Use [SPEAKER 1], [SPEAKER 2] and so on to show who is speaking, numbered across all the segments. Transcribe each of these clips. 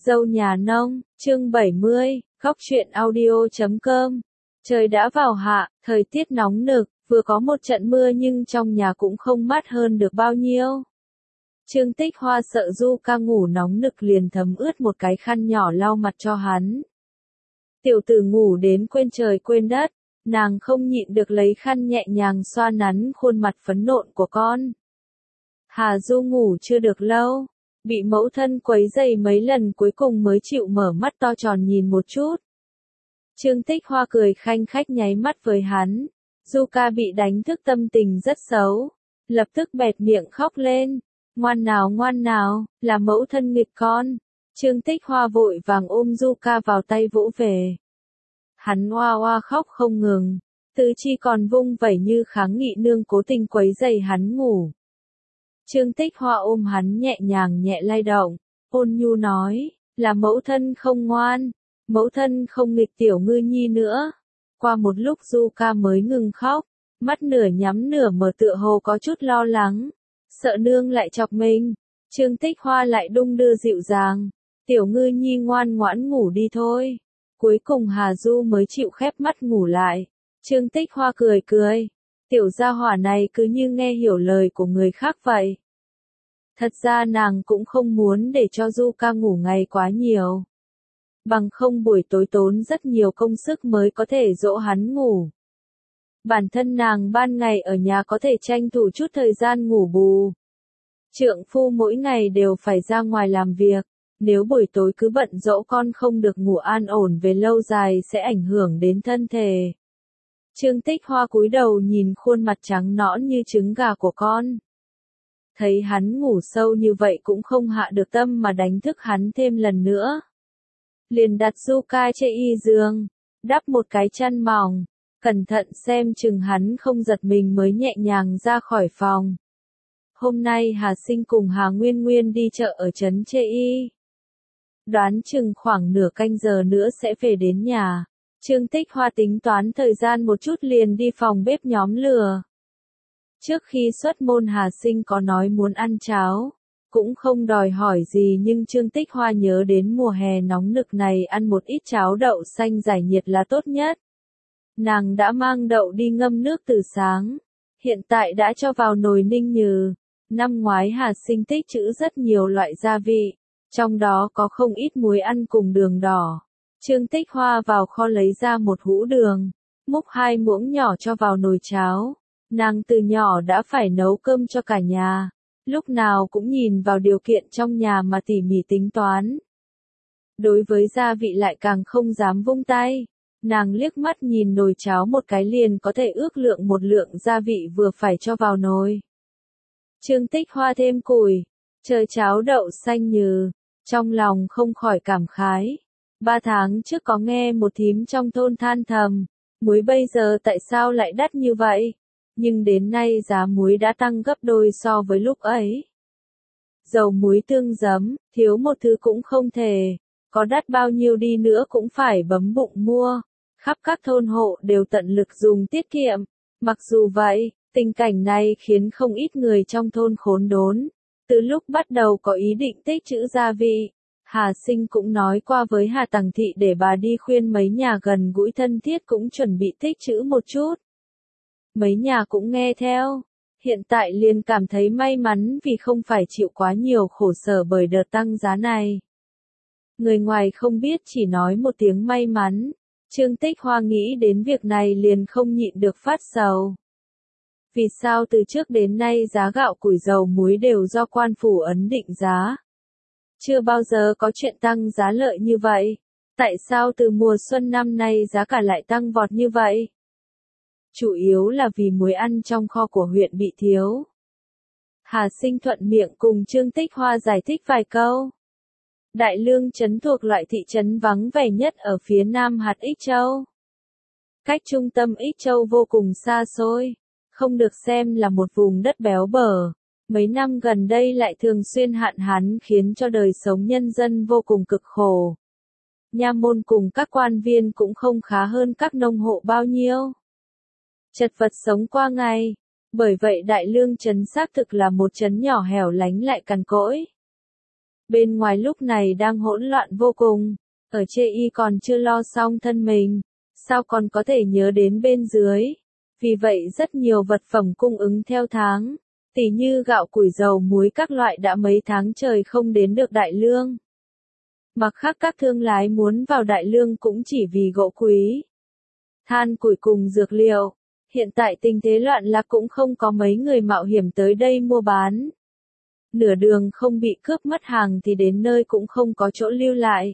[SPEAKER 1] Dâu nhà nông, chương 70, góc truyện audio.com. Trời đã vào hạ, thời tiết nóng nực, vừa có một trận mưa nhưng trong nhà cũng không mát hơn được bao nhiêu. Trương Tích Hoa sợ Du Ca ngủ nóng nực liền thấm ướt một cái khăn nhỏ lau mặt cho hắn. Tiểu tử ngủ đến quên trời quên đất, nàng không nhịn được lấy khăn nhẹ nhàng xoa nắn khuôn mặt phấn nộn của con. Hà Du ngủ chưa được lâu, bị mẫu thân quấy rầy mấy lần cuối cùng mới chịu mở mắt to tròn nhìn một chút. Trương Tích Hoa cười khanh khách nháy mắt với hắn. Du Ca bị đánh thức tâm tình rất xấu, lập tức bẹt miệng khóc lên. Ngoan nào, là mẫu thân nghịch con. Trương Tích Hoa vội vàng ôm Du Ca vào tay vỗ về. Hắn oa oa khóc không ngừng, tứ chi còn vung vẩy như kháng nghị nương cố tình quấy rầy hắn ngủ. Trương Tích Hoa ôm hắn nhẹ nhàng nhẹ lay động, ôn nhu nói, là mẫu thân không ngoan, mẫu thân không nghịch tiểu ngư nhi nữa. Qua một lúc Du Ca mới ngừng khóc, mắt nửa nhắm nửa mở tựa hồ có chút lo lắng, sợ nương lại chọc mình. Trương Tích Hoa lại đung đưa dịu dàng, tiểu ngư nhi ngoan ngoãn ngủ đi thôi. Cuối cùng Hà Du mới chịu khép mắt ngủ lại. Trương Tích Hoa cười cười, tiểu gia hỏa này cứ như nghe hiểu lời của người khác vậy. Thật ra nàng cũng không muốn để cho Du Ca ngủ ngày quá nhiều. Bằng không buổi tối tốn rất nhiều công sức mới có thể dỗ hắn ngủ. Bản thân nàng ban ngày ở nhà có thể tranh thủ chút thời gian ngủ bù. Trượng phu mỗi ngày đều phải ra ngoài làm việc, nếu buổi tối cứ bận dỗ con không được ngủ an ổn về lâu dài sẽ ảnh hưởng đến thân thể. Trương Tích Hoa cúi đầu nhìn khuôn mặt trắng nõn như trứng gà của con. Thấy hắn ngủ sâu như vậy cũng không hạ được tâm mà đánh thức hắn thêm lần nữa. Liền đặt Du Ca trên y giường, đắp một cái chăn mỏng, cẩn thận xem chừng hắn không giật mình mới nhẹ nhàng ra khỏi phòng. Hôm nay Hà Sinh cùng Hà Nguyên Nguyên đi chợ ở trấn Chê Y. Đoán chừng khoảng nửa canh giờ nữa sẽ về đến nhà. Trương Tích Hoa tính toán thời gian một chút liền đi phòng bếp nhóm lửa. Trước khi xuất môn Hà Sinh có nói muốn ăn cháo, cũng không đòi hỏi gì nhưng Trương Tích Hoa nhớ đến mùa hè nóng nực này ăn một ít cháo đậu xanh giải nhiệt là tốt nhất. Nàng đã mang đậu đi ngâm nước từ sáng, hiện tại đã cho vào nồi ninh nhừ. Năm ngoái Hà Sinh tích trữ rất nhiều loại gia vị, trong đó có không ít muối ăn cùng đường đỏ. Trương Tích Hoa vào kho lấy ra một hũ đường, múc 2 muỗng nhỏ cho vào nồi cháo. Nàng từ nhỏ đã phải nấu cơm cho cả nhà, lúc nào cũng nhìn vào điều kiện trong nhà mà tỉ mỉ tính toán. Đối với gia vị lại càng không dám vung tay, nàng liếc mắt nhìn nồi cháo một cái liền có thể ước lượng một lượng gia vị vừa phải cho vào nồi. Trương Tích Hoa thêm củi, chơi cháo đậu xanh nhừ, trong lòng không khỏi cảm khái. 3 tháng trước có nghe một thím trong thôn than thầm, muối bây giờ tại sao lại đắt như vậy? Nhưng đến nay giá muối đã tăng gấp đôi so với lúc ấy. Dầu muối tương giấm, thiếu một thứ cũng không thể, có đắt bao nhiêu đi nữa cũng phải bấm bụng mua. Khắp các thôn hộ đều tận lực dùng tiết kiệm. Mặc dù vậy, tình cảnh này khiến không ít người trong thôn khốn đốn. Từ lúc bắt đầu có ý định tích trữ gia vị, Hà Sinh cũng nói qua với Hà Tằng Thị để bà đi khuyên mấy nhà gần gũi thân thiết cũng chuẩn bị tích trữ một chút. Mấy nhà cũng nghe theo, hiện tại liền cảm thấy may mắn vì không phải chịu quá nhiều khổ sở bởi đợt tăng giá này. Người ngoài không biết chỉ nói một tiếng may mắn, Trương Tích Hoa nghĩ đến việc này liền không nhịn được phát sầu. Vì sao từ trước đến nay giá gạo củi dầu muối đều do quan phủ ấn định giá? Chưa bao giờ có chuyện tăng giá lợi như vậy. Tại sao từ mùa xuân năm nay giá cả lại tăng vọt như vậy? Chủ yếu là vì muối ăn trong kho của huyện bị thiếu. Hà Sinh thuận miệng cùng Trương Tích Hoa giải thích vài câu. Đại Lương trấn thuộc loại thị trấn vắng vẻ nhất ở phía nam hạt Ích Châu. Cách trung tâm Ích Châu vô cùng xa xôi, không được xem là một vùng đất béo bở. Mấy năm gần đây lại thường xuyên hạn hán khiến cho đời sống nhân dân vô cùng cực khổ. Nha môn cùng các quan viên cũng không khá hơn các nông hộ bao nhiêu. Chật vật sống qua ngày, bởi vậy Đại Lương trấn xác thực là một trấn nhỏ hẻo lánh lại cằn cỗi. Bên ngoài lúc này đang hỗn loạn vô cùng, ở chê y còn chưa lo xong thân mình, sao còn có thể nhớ đến bên dưới. Vì vậy rất nhiều vật phẩm cung ứng theo tháng, tỉ như gạo củi dầu muối các loại đã mấy tháng trời không đến được Đại Lương. Mặt khác các thương lái muốn vào Đại Lương cũng chỉ vì gỗ quý, than củi cùng dược liệu. Hiện tại tình thế loạn lạc cũng không có mấy người mạo hiểm tới đây mua bán. Nửa đường không bị cướp mất hàng thì đến nơi cũng không có chỗ lưu lại.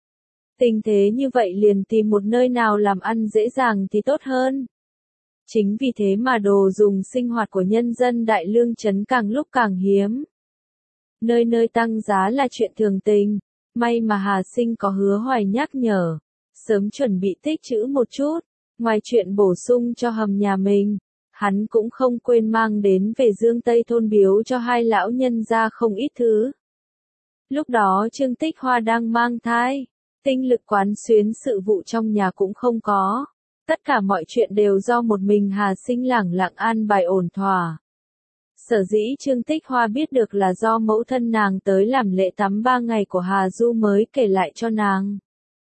[SPEAKER 1] Tình thế như vậy liền tìm một nơi nào làm ăn dễ dàng thì tốt hơn. Chính vì thế mà đồ dùng sinh hoạt của nhân dân Đại Lương trấn càng lúc càng hiếm. Nơi nơi tăng giá là chuyện thường tình, may mà Hà Sinh có Hứa Hoài nhắc nhở, sớm chuẩn bị tích trữ một chút, ngoài chuyện bổ sung cho hầm nhà mình, hắn cũng không quên mang đến về Dương Tây thôn biếu cho hai lão nhân gia không ít thứ. Lúc đó Trương Tích Hoa đang mang thai, tinh lực quán xuyến sự vụ trong nhà cũng không có. Tất cả mọi chuyện đều do một mình Hà Sinh lẳng lặng an bài ổn thỏa. Sở dĩ Trương Tích Hoa biết được là do mẫu thân nàng tới làm lễ tắm 3 ngày của Hà Du mới kể lại cho nàng.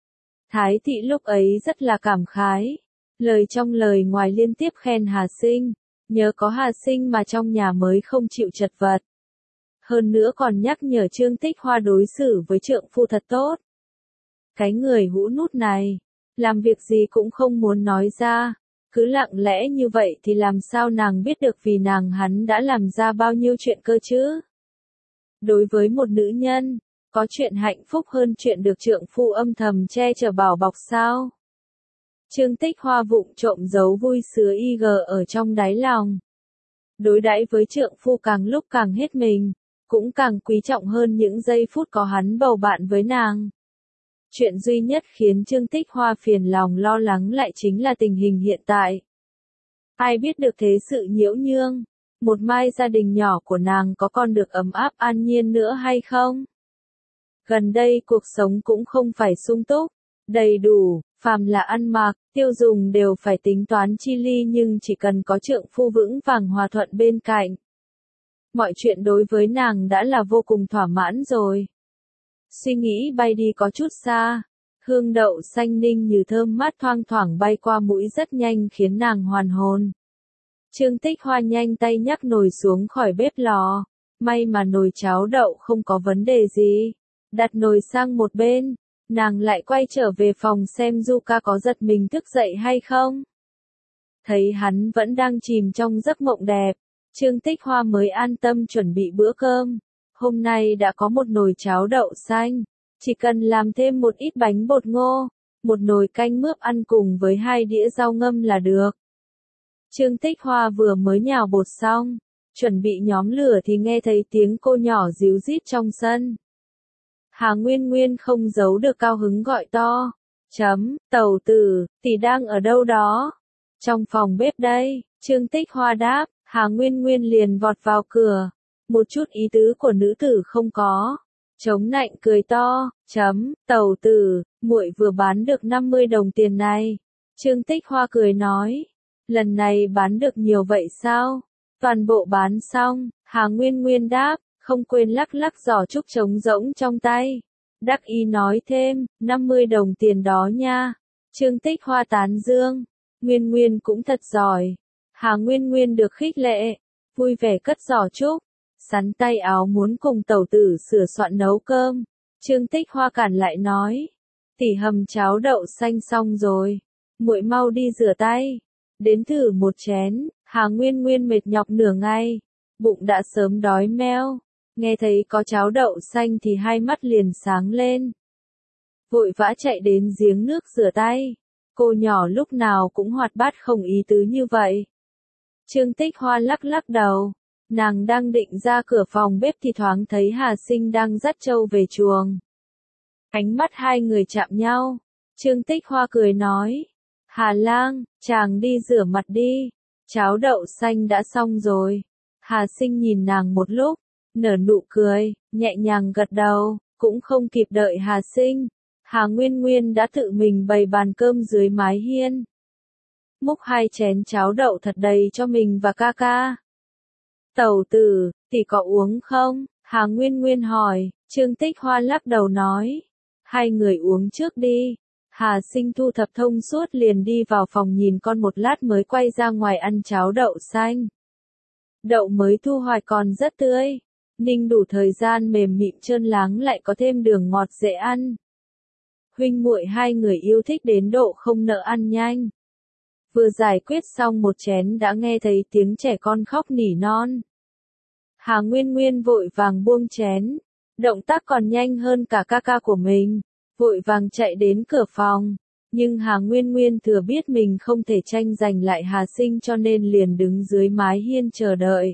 [SPEAKER 1] Thái thị lúc ấy rất là cảm khái, lời trong lời ngoài liên tiếp khen Hà Sinh, nhớ có Hà Sinh mà trong nhà mới không chịu chật vật. Hơn nữa còn nhắc nhở Trương Tích Hoa đối xử với trượng phu thật tốt. Cái người hũ nút này, làm việc gì cũng không muốn nói ra, cứ lặng lẽ như vậy thì làm sao nàng biết được vì nàng hắn đã làm ra bao nhiêu chuyện cơ chứ? Đối với một nữ nhân, có chuyện hạnh phúc hơn chuyện được trượng phu âm thầm che chở bảo bọc sao? Trương Tích Hoa vụng trộm giấu vui sướng IG ở trong đáy lòng. Đối đãi với trượng phu càng lúc càng hết mình, cũng càng quý trọng hơn những giây phút có hắn bầu bạn với nàng. Chuyện duy nhất khiến Trương Tích Hoa phiền lòng lo lắng lại chính là tình hình hiện tại. Ai biết được thế sự nhiễu nhương, một mai gia đình nhỏ của nàng có còn được ấm áp an nhiên nữa hay không? Gần đây cuộc sống cũng không phải sung túc, đầy đủ, phàm là ăn mặc, tiêu dùng đều phải tính toán chi ly nhưng chỉ cần có trượng phu vững vàng hòa thuận bên cạnh. Mọi chuyện đối với nàng đã là vô cùng thỏa mãn rồi. Suy nghĩ bay đi có chút xa, hương đậu xanh ninh như thơm mát thoang thoảng bay qua mũi rất nhanh khiến nàng hoàn hồn. Trương Tích Hoa nhanh tay nhắc nồi xuống khỏi bếp lò, may mà nồi cháo đậu không có vấn đề gì. Đặt nồi sang một bên, nàng lại quay trở về phòng xem Du Ca có giật mình thức dậy hay không. Thấy hắn vẫn đang chìm trong giấc mộng đẹp, Trương Tích Hoa mới an tâm chuẩn bị bữa cơm. Hôm nay đã có một nồi cháo đậu xanh, chỉ cần làm thêm một ít bánh bột ngô, một nồi canh mướp ăn cùng với 2 đĩa rau ngâm là được. Trương Tích Hoa vừa mới nhào bột xong, chuẩn bị nhóm lửa thì nghe thấy tiếng cô nhỏ ríu rít trong sân. Hà Nguyên Nguyên không giấu được cao hứng gọi to, Tẩu tử, tỷ đang ở đâu đó? Trong phòng bếp đây, Trương Tích Hoa đáp, Hà Nguyên Nguyên liền vọt vào cửa. Một chút ý tứ của nữ tử không có. Chống nạnh cười to, Tẩu tử, muội vừa bán được 50 đồng tiền này. Trương Tích Hoa cười nói, lần này bán được nhiều vậy sao? Toàn bộ bán xong, Hà Nguyên Nguyên đáp, không quên lắc lắc giỏ trúc trống rỗng trong tay. Đắc ý nói thêm, 50 đồng tiền đó nha. Trương Tích Hoa tán dương, Nguyên Nguyên cũng thật giỏi. Hà Nguyên Nguyên được khích lệ, vui vẻ cất giỏ trúc. Sắn tay áo muốn cùng tẩu tử sửa soạn nấu cơm. Trương Tích Hoa cản lại nói, tỷ hầm cháo đậu xanh xong rồi, muội mau đi rửa tay, đến thử một chén. Hà Nguyên Nguyên mệt nhọc nửa ngày, bụng đã sớm đói meo, nghe thấy có cháo đậu xanh thì hai mắt liền sáng lên. Vội vã chạy đến giếng nước rửa tay, cô nhỏ lúc nào cũng hoạt bát không ý tứ như vậy. Trương Tích Hoa lắc lắc đầu. Nàng đang định ra cửa phòng bếp thì thoáng thấy Hà Sinh đang dắt trâu về chuồng. Ánh mắt hai người chạm nhau. Trương Tích Hoa cười nói, Hà lang, chàng đi rửa mặt đi. Cháo đậu xanh đã xong rồi. Hà Sinh nhìn nàng một lúc, nở nụ cười, nhẹ nhàng gật đầu, cũng không kịp đợi Hà Sinh. Hà Nguyên Nguyên đã tự mình bày bàn cơm dưới mái hiên. Múc 2 chén cháo đậu thật đầy cho mình và ca ca. Tẩu tử, tỷ có uống không? Hà Nguyên Nguyên hỏi, Trương Tích Hoa lắc đầu nói. Hai người uống trước đi. Hà Sinh thu thập thông suốt liền đi vào phòng nhìn con một lát mới quay ra ngoài ăn cháo đậu xanh. Đậu mới thu hoạch còn rất tươi. Ninh đủ thời gian mềm mịn trơn láng lại có thêm đường ngọt dễ ăn. Huynh muội hai người yêu thích đến độ không nỡ ăn nhanh. Vừa giải quyết xong một chén đã nghe thấy tiếng trẻ con khóc nỉ non. Hà Nguyên Nguyên vội vàng buông chén. Động tác còn nhanh hơn cả ca ca của mình. Vội vàng chạy đến cửa phòng. Nhưng Hà Nguyên Nguyên thừa biết mình không thể tranh giành lại Hà Sinh cho nên liền đứng dưới mái hiên chờ đợi.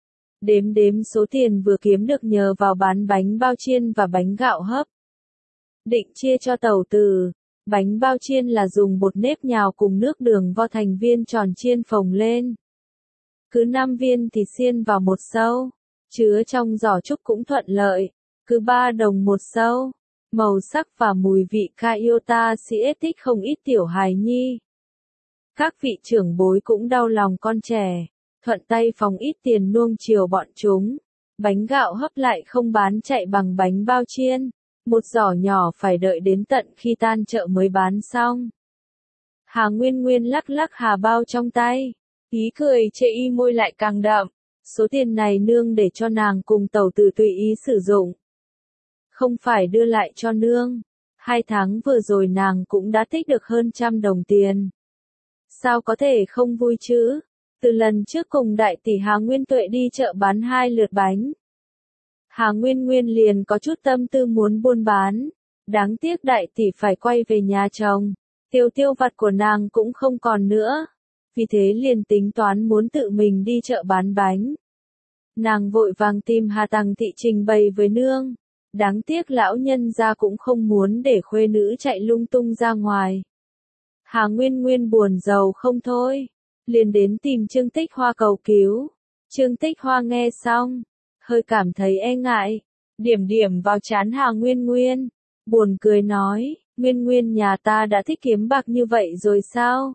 [SPEAKER 1] Đếm số tiền vừa kiếm được nhờ vào bán bánh bao chiên và bánh gạo hấp. Định chia cho tẩu tử. Bánh bao chiên là dùng bột nếp nhào cùng nước đường vo thành viên tròn chiên phồng lên. Cứ 5 viên thì xiên vào một sâu. Chứa trong giỏ trúc cũng thuận lợi. Cứ 3 đồng một sâu. Màu sắc và mùi vị Kaiota sẽ thích không ít tiểu hài nhi. Các vị trưởng bối cũng đau lòng con trẻ. Thuận tay phóng ít tiền nuông chiều bọn chúng. Bánh gạo hấp lại không bán chạy bằng bánh bao chiên. Một giỏ nhỏ phải đợi đến tận khi tan chợ mới bán xong. Hà Nguyên Nguyên lắc lắc hà bao trong tay. Ý cười chệ y môi lại càng đậm. Số tiền này nương để cho nàng cùng tẩu tử tùy ý sử dụng. Không phải đưa lại cho nương. 2 tháng vừa rồi nàng cũng đã tích được hơn 100 đồng tiền. Sao có thể không vui chứ? Từ lần trước cùng đại tỷ Hà Nguyên Tuệ đi chợ bán 2 lượt bánh. Hà Nguyên Nguyên liền có chút tâm tư muốn buôn bán. Đáng tiếc đại tỷ phải quay về nhà chồng. Tiêu vặt của nàng cũng không còn nữa. Vì thế liền tính toán muốn tự mình đi chợ bán bánh. Nàng vội vàng tìm Hà Tằng Thị trình bày với nương. Đáng tiếc lão nhân gia cũng không muốn để khuê nữ chạy lung tung ra ngoài. Hà Nguyên Nguyên buồn rầu không thôi. Liền đến tìm Trương Tích Hoa cầu cứu. Trương Tích Hoa nghe xong. Hơi cảm thấy e ngại. Điểm vào trán Hà Nguyên Nguyên. Buồn cười nói. Nguyên Nguyên nhà ta đã thích kiếm bạc như vậy rồi sao?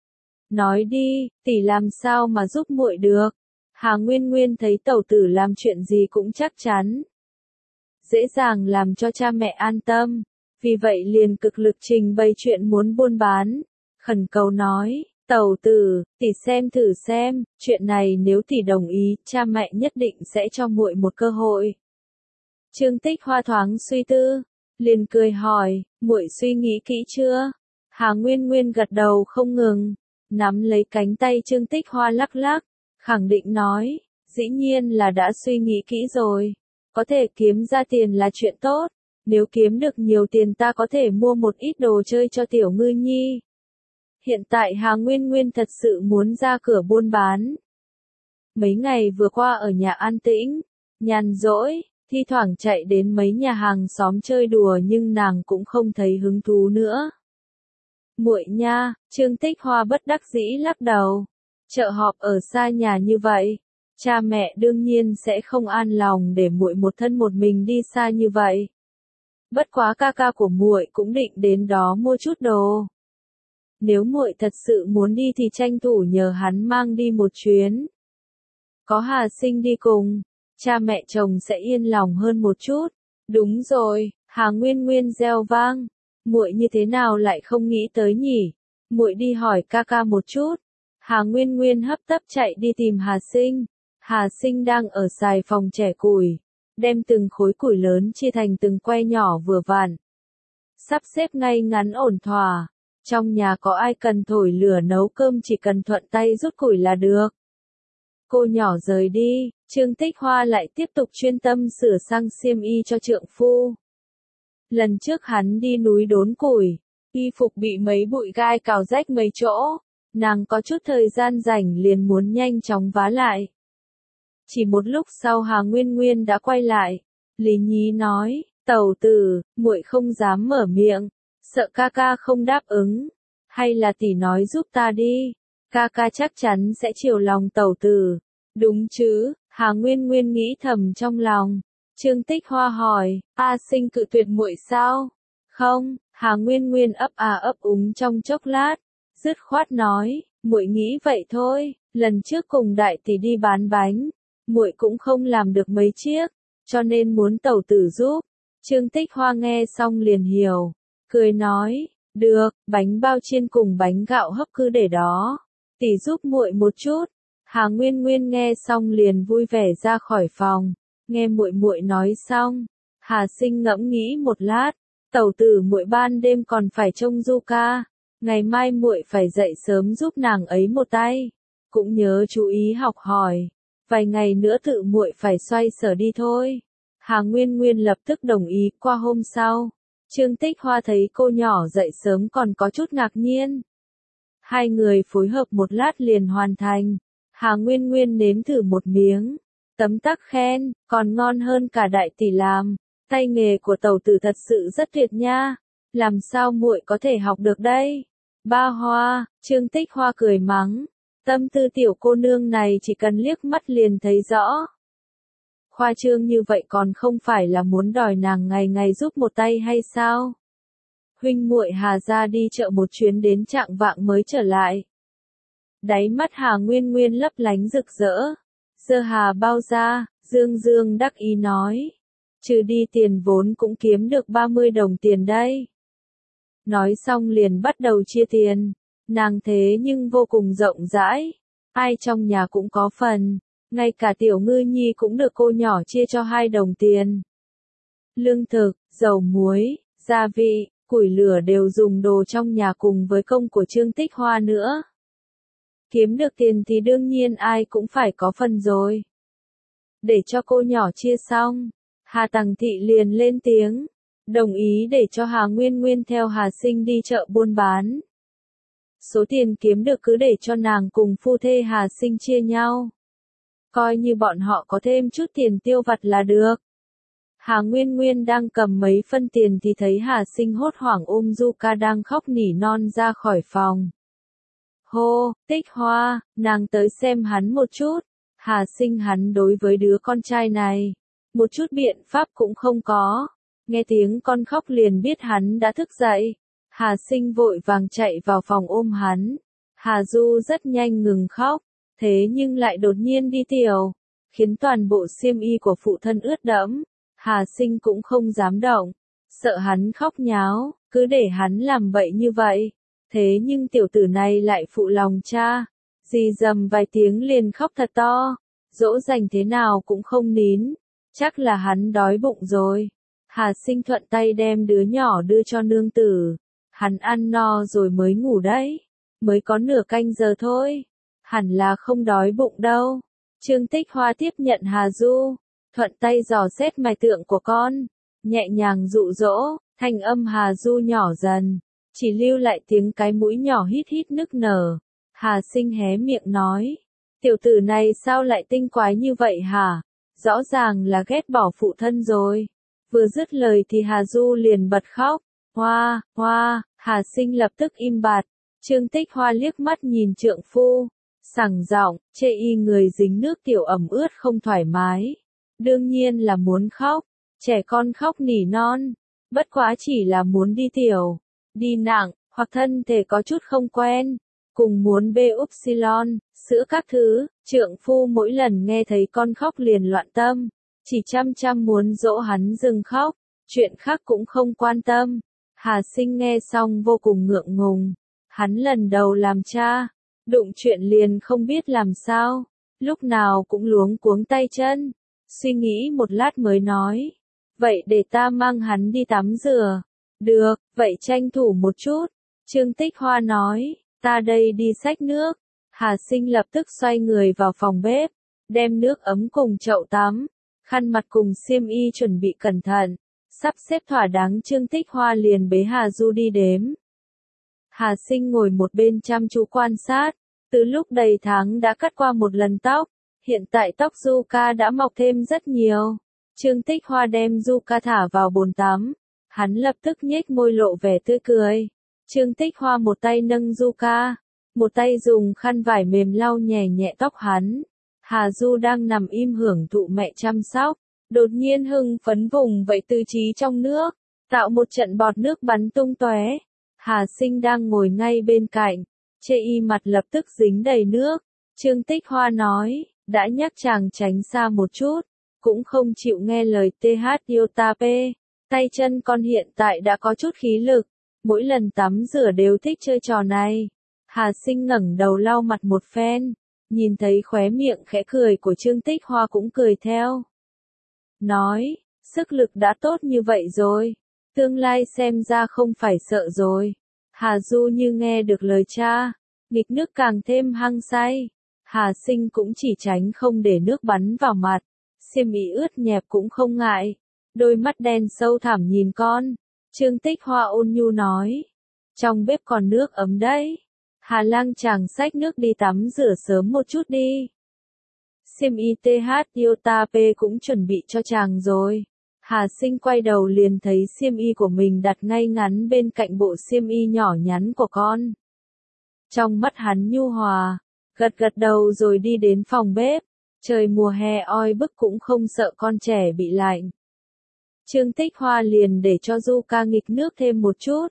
[SPEAKER 1] Nói đi, tỷ làm sao mà giúp muội được. Hà Nguyên Nguyên thấy tẩu tử làm chuyện gì cũng chắc chắn. Dễ dàng làm cho cha mẹ an tâm. Vì vậy liền cực lực trình bày chuyện muốn buôn bán. Khẩn cầu nói, tẩu tử, tỷ xem thử xem, chuyện này nếu tỷ đồng ý, cha mẹ nhất định sẽ cho muội một cơ hội. Trương Tích Hoa thoáng suy tư, liền cười hỏi, muội suy nghĩ kỹ chưa? Hà Nguyên Nguyên gật đầu không ngừng, nắm lấy cánh tay Trương Tích Hoa lắc lắc, khẳng định nói, dĩ nhiên là đã suy nghĩ kỹ rồi. Có thể kiếm ra tiền là chuyện tốt, nếu kiếm được nhiều tiền ta có thể mua một ít đồ chơi cho tiểu ngư nhi. Hiện tại Hà Nguyên Nguyên thật sự muốn ra cửa buôn bán. Mấy ngày vừa qua ở nhà an tĩnh, nhàn rỗi, thi thoảng chạy đến mấy nhà hàng xóm chơi đùa nhưng nàng cũng không thấy hứng thú nữa. Muội nha, Trương Tích Hoa bất đắc dĩ lắc đầu. Chợ họp ở xa nhà như vậy, cha mẹ đương nhiên sẽ không an lòng để muội một thân một mình đi xa như vậy. Bất quá ca ca của muội cũng định đến đó mua chút đồ. Nếu muội thật sự muốn đi thì tranh thủ nhờ hắn mang đi một chuyến. Có Hà Sinh đi cùng, cha mẹ chồng sẽ yên lòng hơn một chút. Đúng rồi, Hà Nguyên Nguyên reo vang, muội như thế nào lại không nghĩ tới nhỉ? Muội đi hỏi ca ca một chút. Hà Nguyên Nguyên hấp tấp chạy đi tìm Hà Sinh. Hà Sinh đang ở xài phòng trẻ củi, đem từng khối củi lớn chia thành từng que nhỏ vừa vặn. Sắp xếp ngay ngắn ổn thỏa. Trong nhà có ai cần thổi lửa nấu cơm chỉ cần thuận tay rút củi là được. Cô nhỏ rời đi, Trương Tích Hoa lại tiếp tục chuyên tâm sửa sang xiêm y cho trượng phu. Lần trước hắn đi núi đốn củi, y phục bị mấy bụi gai cào rách mấy chỗ, nàng có chút thời gian rảnh liền muốn nhanh chóng vá lại. Chỉ một lúc sau Hà Nguyên Nguyên đã quay lại, Lý Nhí nói, tẩu tử, muội không dám mở miệng, sợ ca ca không đáp ứng, hay là tỷ nói giúp ta đi, ca ca chắc chắn sẽ chiều lòng tẩu tử. Đúng chứ, Hà Nguyên Nguyên nghĩ thầm trong lòng. Trương Tích Hoa hỏi, A Sinh cự tuyệt muội sao? Không, Hà Nguyên Nguyên ấp ấp úng trong chốc lát, dứt khoát nói, muội nghĩ vậy thôi, lần trước cùng đại tỷ đi bán bánh, muội cũng không làm được mấy chiếc, cho nên muốn tẩu tử giúp. Trương Tích Hoa nghe xong liền hiểu, cười nói, được, bánh bao chiên cùng bánh gạo hấp cứ để đó, tỷ giúp muội một chút. Hà Nguyên Nguyên nghe xong liền vui vẻ ra khỏi phòng, nghe muội muội nói xong, Hà Sinh ngẫm nghĩ một lát, tẩu tử muội ban đêm còn phải trông Du Ca, ngày mai muội phải dậy sớm giúp nàng ấy một tay, cũng nhớ chú ý học hỏi, vài ngày nữa tự muội phải xoay sở đi thôi. Hà Nguyên Nguyên lập tức đồng ý. Qua hôm sau, Trương Tích Hoa thấy cô nhỏ dậy sớm còn có chút ngạc nhiên. Hai người phối hợp một lát liền hoàn thành. Hà Nguyên Nguyên nếm thử một miếng, tấm tắc khen, còn ngon hơn cả đại tỷ làm, tay nghề của tẩu tử thật sự rất tuyệt nha, làm sao muội có thể học được đây? Ba Hoa, Trương Tích Hoa cười mắng, tâm tư tiểu cô nương này chỉ cần liếc mắt liền thấy rõ. Khoa trương như vậy còn không phải là muốn đòi nàng ngày ngày giúp một tay hay sao? Huynh muội Hà ra đi chợ một chuyến đến trạng vạng mới trở lại. Đáy mắt Hà Nguyên Nguyên lấp lánh rực rỡ. Giơ hà bao ra, Dương Dương đắc ý nói. Trừ đi tiền vốn cũng kiếm được 30 đồng tiền đây. Nói xong liền bắt đầu chia tiền. Nàng thế nhưng vô cùng rộng rãi. Ai trong nhà cũng có phần. Ngay cả tiểu ngư nhi cũng được cô nhỏ chia cho 2 đồng tiền. Lương thực, dầu muối, gia vị, củi lửa đều dùng đồ trong nhà cùng với công của Trương Tích Hoa nữa. Kiếm được tiền thì đương nhiên ai cũng phải có phần rồi. Để cho cô nhỏ chia xong, Hà Tằng Thị liền lên tiếng, đồng ý để cho Hà Nguyên Nguyên theo Hà Sinh đi chợ buôn bán. Số tiền kiếm được cứ để cho nàng cùng phu thê Hà Sinh chia nhau. Coi như bọn họ có thêm chút tiền tiêu vặt là được. Hà Nguyên Nguyên đang cầm mấy phân tiền thì thấy Hà Sinh hốt hoảng ôm Du Ca đang khóc nỉ non ra khỏi phòng. Hô, Tích Hoa, nàng tới xem hắn một chút. Hà Sinh hắn đối với đứa con trai này, một chút biện pháp cũng không có. Nghe tiếng con khóc liền biết hắn đã thức dậy. Hà Sinh vội vàng chạy vào phòng ôm hắn. Hà Du rất nhanh ngừng khóc, thế nhưng lại đột nhiên đi tiểu, khiến toàn bộ xiêm y của phụ thân ướt đẫm. Hà Sinh cũng không dám động, sợ hắn khóc nháo, cứ để hắn làm bậy như vậy. Thế nhưng tiểu tử này lại phụ lòng cha, dì dầm vài tiếng liền khóc thật to, dỗ dành thế nào cũng không nín, chắc là hắn đói bụng rồi. Hà Sinh thuận tay đem đứa nhỏ đưa cho nương tử, hắn ăn no rồi mới ngủ đấy, mới có nửa canh giờ thôi, hẳn là không đói bụng đâu. Trương Tích Hoa tiếp nhận Hà Du, thuận tay dò xét mạch tượng của con, nhẹ nhàng dụ dỗ, thanh âm Hà Du nhỏ dần, chỉ lưu lại tiếng cái mũi nhỏ hít hít nức nở. Hà Sinh hé miệng nói, tiểu tử này sao lại tinh quái như vậy hả? Rõ ràng là ghét bỏ phụ thân rồi. Vừa dứt lời thì Hà Du liền bật khóc, hoa, hoa, Hà Sinh lập tức im bặt. Trương Tích Hoa liếc mắt nhìn trượng phu, sảng giọng, chê y người dính nước tiểu ẩm ướt không thoải mái. Đương nhiên là muốn khóc, trẻ con khóc nỉ non, bất quá chỉ là muốn đi tiểu, đi nặng, hoặc thân thể có chút không quen, cùng muốn bê upsilon, sữa các thứ. Trượng phu mỗi lần nghe thấy con khóc liền loạn tâm, chỉ chăm chăm muốn dỗ hắn dừng khóc, chuyện khác cũng không quan tâm. Hà Sinh nghe xong vô cùng ngượng ngùng, hắn lần đầu làm cha, đụng chuyện liền không biết làm sao, lúc nào cũng luống cuống tay chân, suy nghĩ một lát mới nói, vậy để ta mang hắn đi tắm rửa. Được, vậy tranh thủ một chút. Trương Tích Hoa nói, ta đây đi xách nước. Hà Sinh lập tức xoay người vào phòng bếp, đem nước ấm cùng chậu tắm, khăn mặt cùng xiêm y chuẩn bị cẩn thận, sắp xếp thỏa đáng. Trương Tích Hoa liền bế Hà Du đi đếm. Hà Sinh ngồi một bên chăm chú quan sát, từ lúc đầy tháng đã cắt qua một lần tóc, hiện tại tóc Du Ca đã mọc thêm rất nhiều. Trương Tích Hoa đem Du Ca thả vào bồn tắm, hắn lập tức nhếch môi lộ vẻ tươi cười. Trương Tích Hoa một tay nâng Du Ca, một tay dùng khăn vải mềm lau nhẹ nhẹ tóc hắn. Hà Du đang nằm im hưởng thụ mẹ chăm sóc, đột nhiên hưng phấn vùng vẫy tứ trí trong nước, tạo một trận bọt nước bắn tung tóe. Hà Sinh đang ngồi ngay bên cạnh, chê y mặt lập tức dính đầy nước. Trương Tích Hoa nói, đã nhắc chàng tránh xa một chút, cũng không chịu nghe lời TH Yotape. Tay chân con hiện tại đã có chút khí lực, mỗi lần tắm rửa đều thích chơi trò này. Hà Sinh ngẩng đầu lau mặt một phen, nhìn thấy khóe miệng khẽ cười của Trương Tích Hoa cũng cười theo. Nói, sức lực đã tốt như vậy rồi, tương lai xem ra không phải sợ rồi. Hà Du như nghe được lời cha, nghịch nước càng thêm hăng say. Hà Sinh cũng chỉ tránh không để nước bắn vào mặt, xiêm y ướt nhẹp cũng không ngại. Đôi mắt đen sâu thẳm nhìn con, Trương Tích Hoa ôn nhu nói. Trong bếp còn nước ấm đấy. Hà Lang chàng xách nước đi tắm rửa sớm một chút đi. Xiêm y TH Yotape cũng chuẩn bị cho chàng rồi. Hà Sinh quay đầu liền thấy xiêm y của mình đặt ngay ngắn bên cạnh bộ xiêm y nhỏ nhắn của con. Trong mắt hắn nhu hòa, gật gật đầu rồi đi đến phòng bếp. Trời mùa hè oi bức cũng không sợ con trẻ bị lạnh. Trương Tích Hoa liền để cho Du Ca nghịch nước thêm một chút.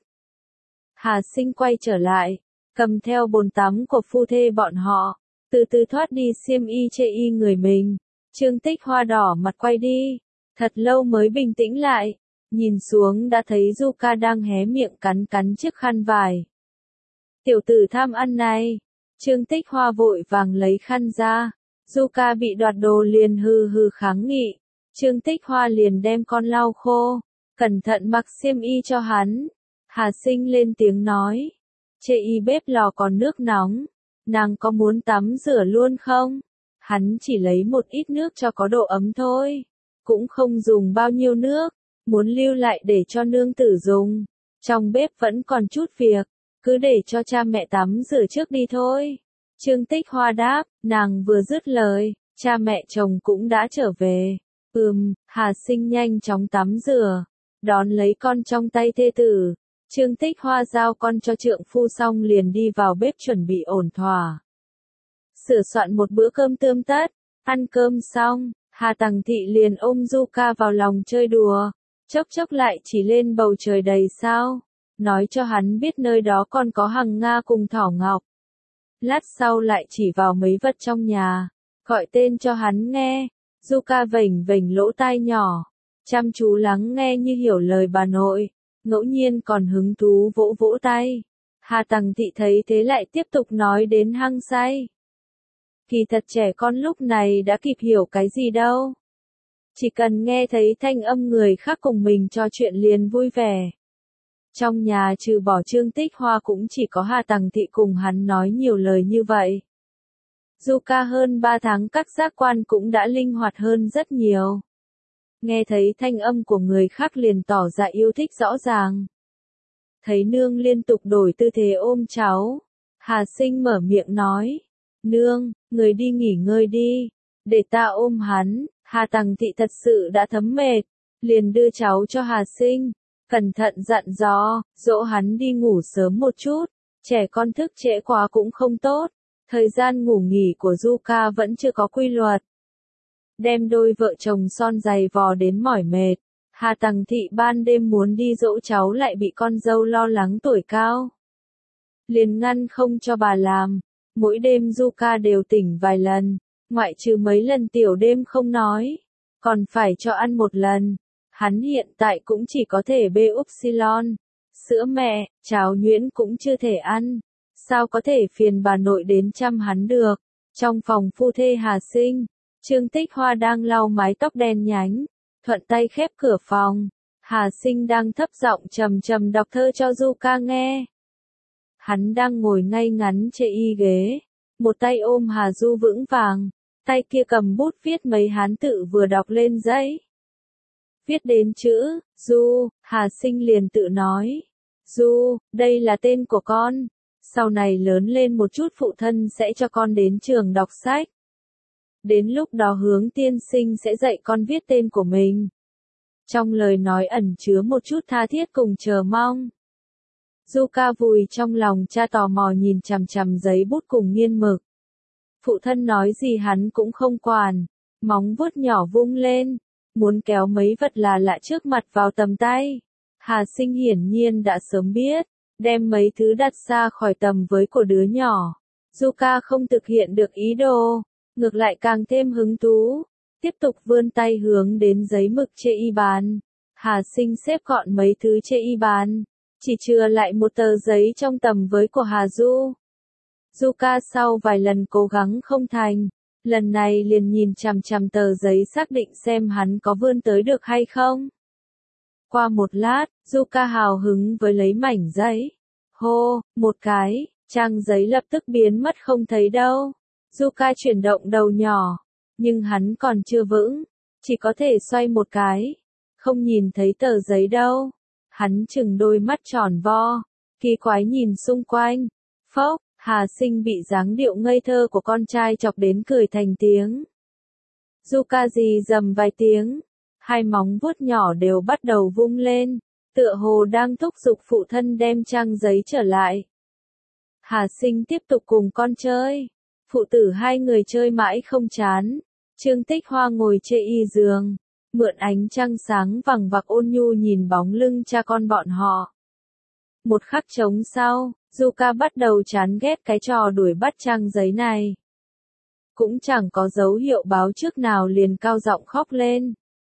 [SPEAKER 1] Hà Sinh quay trở lại, cầm theo bồn tắm của phu thê bọn họ, từ từ thoát đi xiêm y chê y người mình. Trương Tích Hoa đỏ mặt quay đi, thật lâu mới bình tĩnh lại, nhìn xuống đã thấy Du Ca đang hé miệng cắn cắn chiếc khăn vải. Tiểu tử tham ăn này, Trương Tích Hoa vội vàng lấy khăn ra, Du Ca bị đoạt đồ liền hừ hừ kháng nghị. Trương Tích Hoa liền đem con lau khô, cẩn thận mặc xiêm y cho hắn. Hà Sinh lên tiếng nói, chê y bếp lò còn nước nóng, nàng có muốn tắm rửa luôn không? Hắn chỉ lấy một ít nước cho có độ ấm thôi, cũng không dùng bao nhiêu nước, muốn lưu lại để cho nương tử dùng. Trong bếp vẫn còn chút việc, cứ để cho cha mẹ tắm rửa trước đi thôi. Trương Tích Hoa đáp, nàng vừa dứt lời, cha mẹ chồng cũng đã trở về. Hà Sinh nhanh chóng tắm rửa, đón lấy con trong tay thê tử. Trương Tích Hoa giao con cho trượng phu xong liền đi vào bếp chuẩn bị ổn thỏa. Sửa soạn một bữa cơm tươm tất, ăn cơm xong, Hà Tằng Thị liền ôm Du Ca vào lòng chơi đùa, chốc chốc lại chỉ lên bầu trời đầy sao, nói cho hắn biết nơi đó còn có hằng nga cùng thỏ ngọc. Lát sau lại chỉ vào mấy vật trong nhà, gọi tên cho hắn nghe. Du Ca vểnh vểnh lỗ tai nhỏ, chăm chú lắng nghe như hiểu lời bà nội, ngẫu nhiên còn hứng thú vỗ vỗ tay. Hà Tằng Thị thấy thế lại tiếp tục nói đến hăng say. Kỳ thật trẻ con lúc này đã kịp hiểu cái gì đâu. Chỉ cần nghe thấy thanh âm người khác cùng mình trò chuyện liền vui vẻ. Trong nhà trừ bỏ Trương Tích Hoa cũng chỉ có Hà Tằng Thị cùng hắn nói nhiều lời như vậy. Du Ca hơn 3 tháng các giác quan cũng đã linh hoạt hơn rất nhiều. Nghe thấy thanh âm của người khác liền tỏ ra yêu thích rõ ràng. Thấy nương liên tục đổi tư thế ôm cháu, Hà Sinh mở miệng nói, nương, người đi nghỉ ngơi đi, để ta ôm hắn. Hà Tằng Thị thật sự đã thấm mệt, liền đưa cháu cho Hà Sinh, cẩn thận dặn dò, dỗ hắn đi ngủ sớm một chút, trẻ con thức trễ quá cũng không tốt. Thời gian ngủ nghỉ của Du Ca vẫn chưa có quy luật. Đem đôi vợ chồng son giày vò đến mỏi mệt. Hà Tằng Thị ban đêm muốn đi dỗ cháu lại bị con dâu lo lắng tuổi cao. Liền ngăn không cho bà làm. Mỗi đêm Du Ca đều tỉnh vài lần, ngoại trừ mấy lần tiểu đêm không nói. Còn phải cho ăn một lần. Hắn hiện tại cũng chỉ có thể bê upsilon. Sữa mẹ, cháo nhuyễn cũng chưa thể ăn. Sao có thể phiền bà nội đến chăm hắn được. Trong phòng phu thê Hà Sinh, Trương Tích Hoa đang lau mái tóc đen nhánh, thuận tay khép cửa phòng. Hà Sinh đang thấp giọng trầm trầm đọc thơ cho Du Ca nghe. Hắn đang ngồi ngay ngắn trên y ghế, một tay ôm Hà Du vững vàng, tay kia cầm bút viết mấy hán tự vừa đọc lên giấy. Viết đến chữ Du, Hà Sinh liền tự nói, Du, đây là tên của con. Sau này lớn lên một chút phụ thân sẽ cho con đến trường đọc sách. Đến lúc đó Hướng tiên sinh sẽ dạy con viết tên của mình. Trong lời nói ẩn chứa một chút tha thiết cùng chờ mong. Du Ca vùi trong lòng cha tò mò nhìn chằm chằm giấy bút cùng nghiên mực. Phụ thân nói gì hắn cũng không quản, móng vuốt nhỏ vung lên, muốn kéo mấy vật là lạ trước mặt vào tầm tay. Hà Sinh hiển nhiên đã sớm biết, đem mấy thứ đặt xa khỏi tầm với của đứa nhỏ. Du Ca không thực hiện được ý đồ, ngược lại càng thêm hứng thú. tiếp tục vươn tay hướng đến giấy mực chê y bàn. Hà Sinh xếp gọn mấy thứ chê y bàn, chỉ chừa lại một tờ giấy trong tầm với của Hà Du. Zuka sau vài lần cố gắng không thành, lần này liền nhìn chằm chằm tờ giấy xác định xem hắn có vươn tới được hay không. Qua một lát, Zuka hào hứng với lấy mảnh giấy. Hô, một cái, trang giấy lập tức biến mất không thấy đâu. Zuka chuyển động đầu nhỏ, nhưng hắn còn chưa vững, chỉ có thể xoay một cái. Không nhìn thấy tờ giấy đâu. Hắn chừng đôi mắt tròn vo, kỳ quái nhìn xung quanh. Phốc, Hà Sinh bị dáng điệu ngây thơ của con trai chọc đến cười thành tiếng. Zuka gì dầm vài tiếng, hai móng vuốt nhỏ đều bắt đầu vung lên, tựa hồ đang thúc giục phụ thân đem trang giấy trở lại. Hà Sinh tiếp tục cùng con chơi, phụ tử hai người chơi mãi không chán. Trương Tích Hoa ngồi chê y giường, mượn ánh trăng sáng vằng vặc ôn nhu nhìn bóng lưng cha con bọn họ. Một khắc trống sau, Zuka bắt đầu chán ghét cái trò đuổi bắt trang giấy này. Cũng chẳng có dấu hiệu báo trước nào liền cao giọng khóc lên.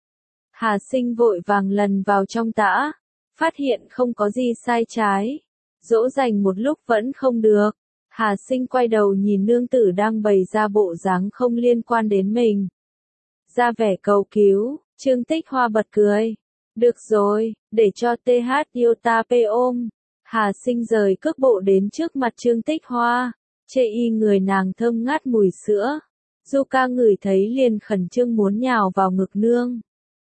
[SPEAKER 1] Hà Sinh vội vàng lần vào trong tã, phát hiện không có gì sai trái. Dỗ dành một lúc vẫn không được. Hà Sinh quay đầu nhìn nương tử đang bày ra bộ dáng không liên quan đến mình. Ra vẻ cầu cứu, Trương Tích Hoa bật cười. Được rồi, để cho TH Iota P ôm. Hà Sinh rời cước bộ đến trước mặt Trương Tích Hoa. Chê y người nàng thơm ngát mùi sữa. Zuka ngửi thấy liền khẩn trương muốn nhào vào ngực nương.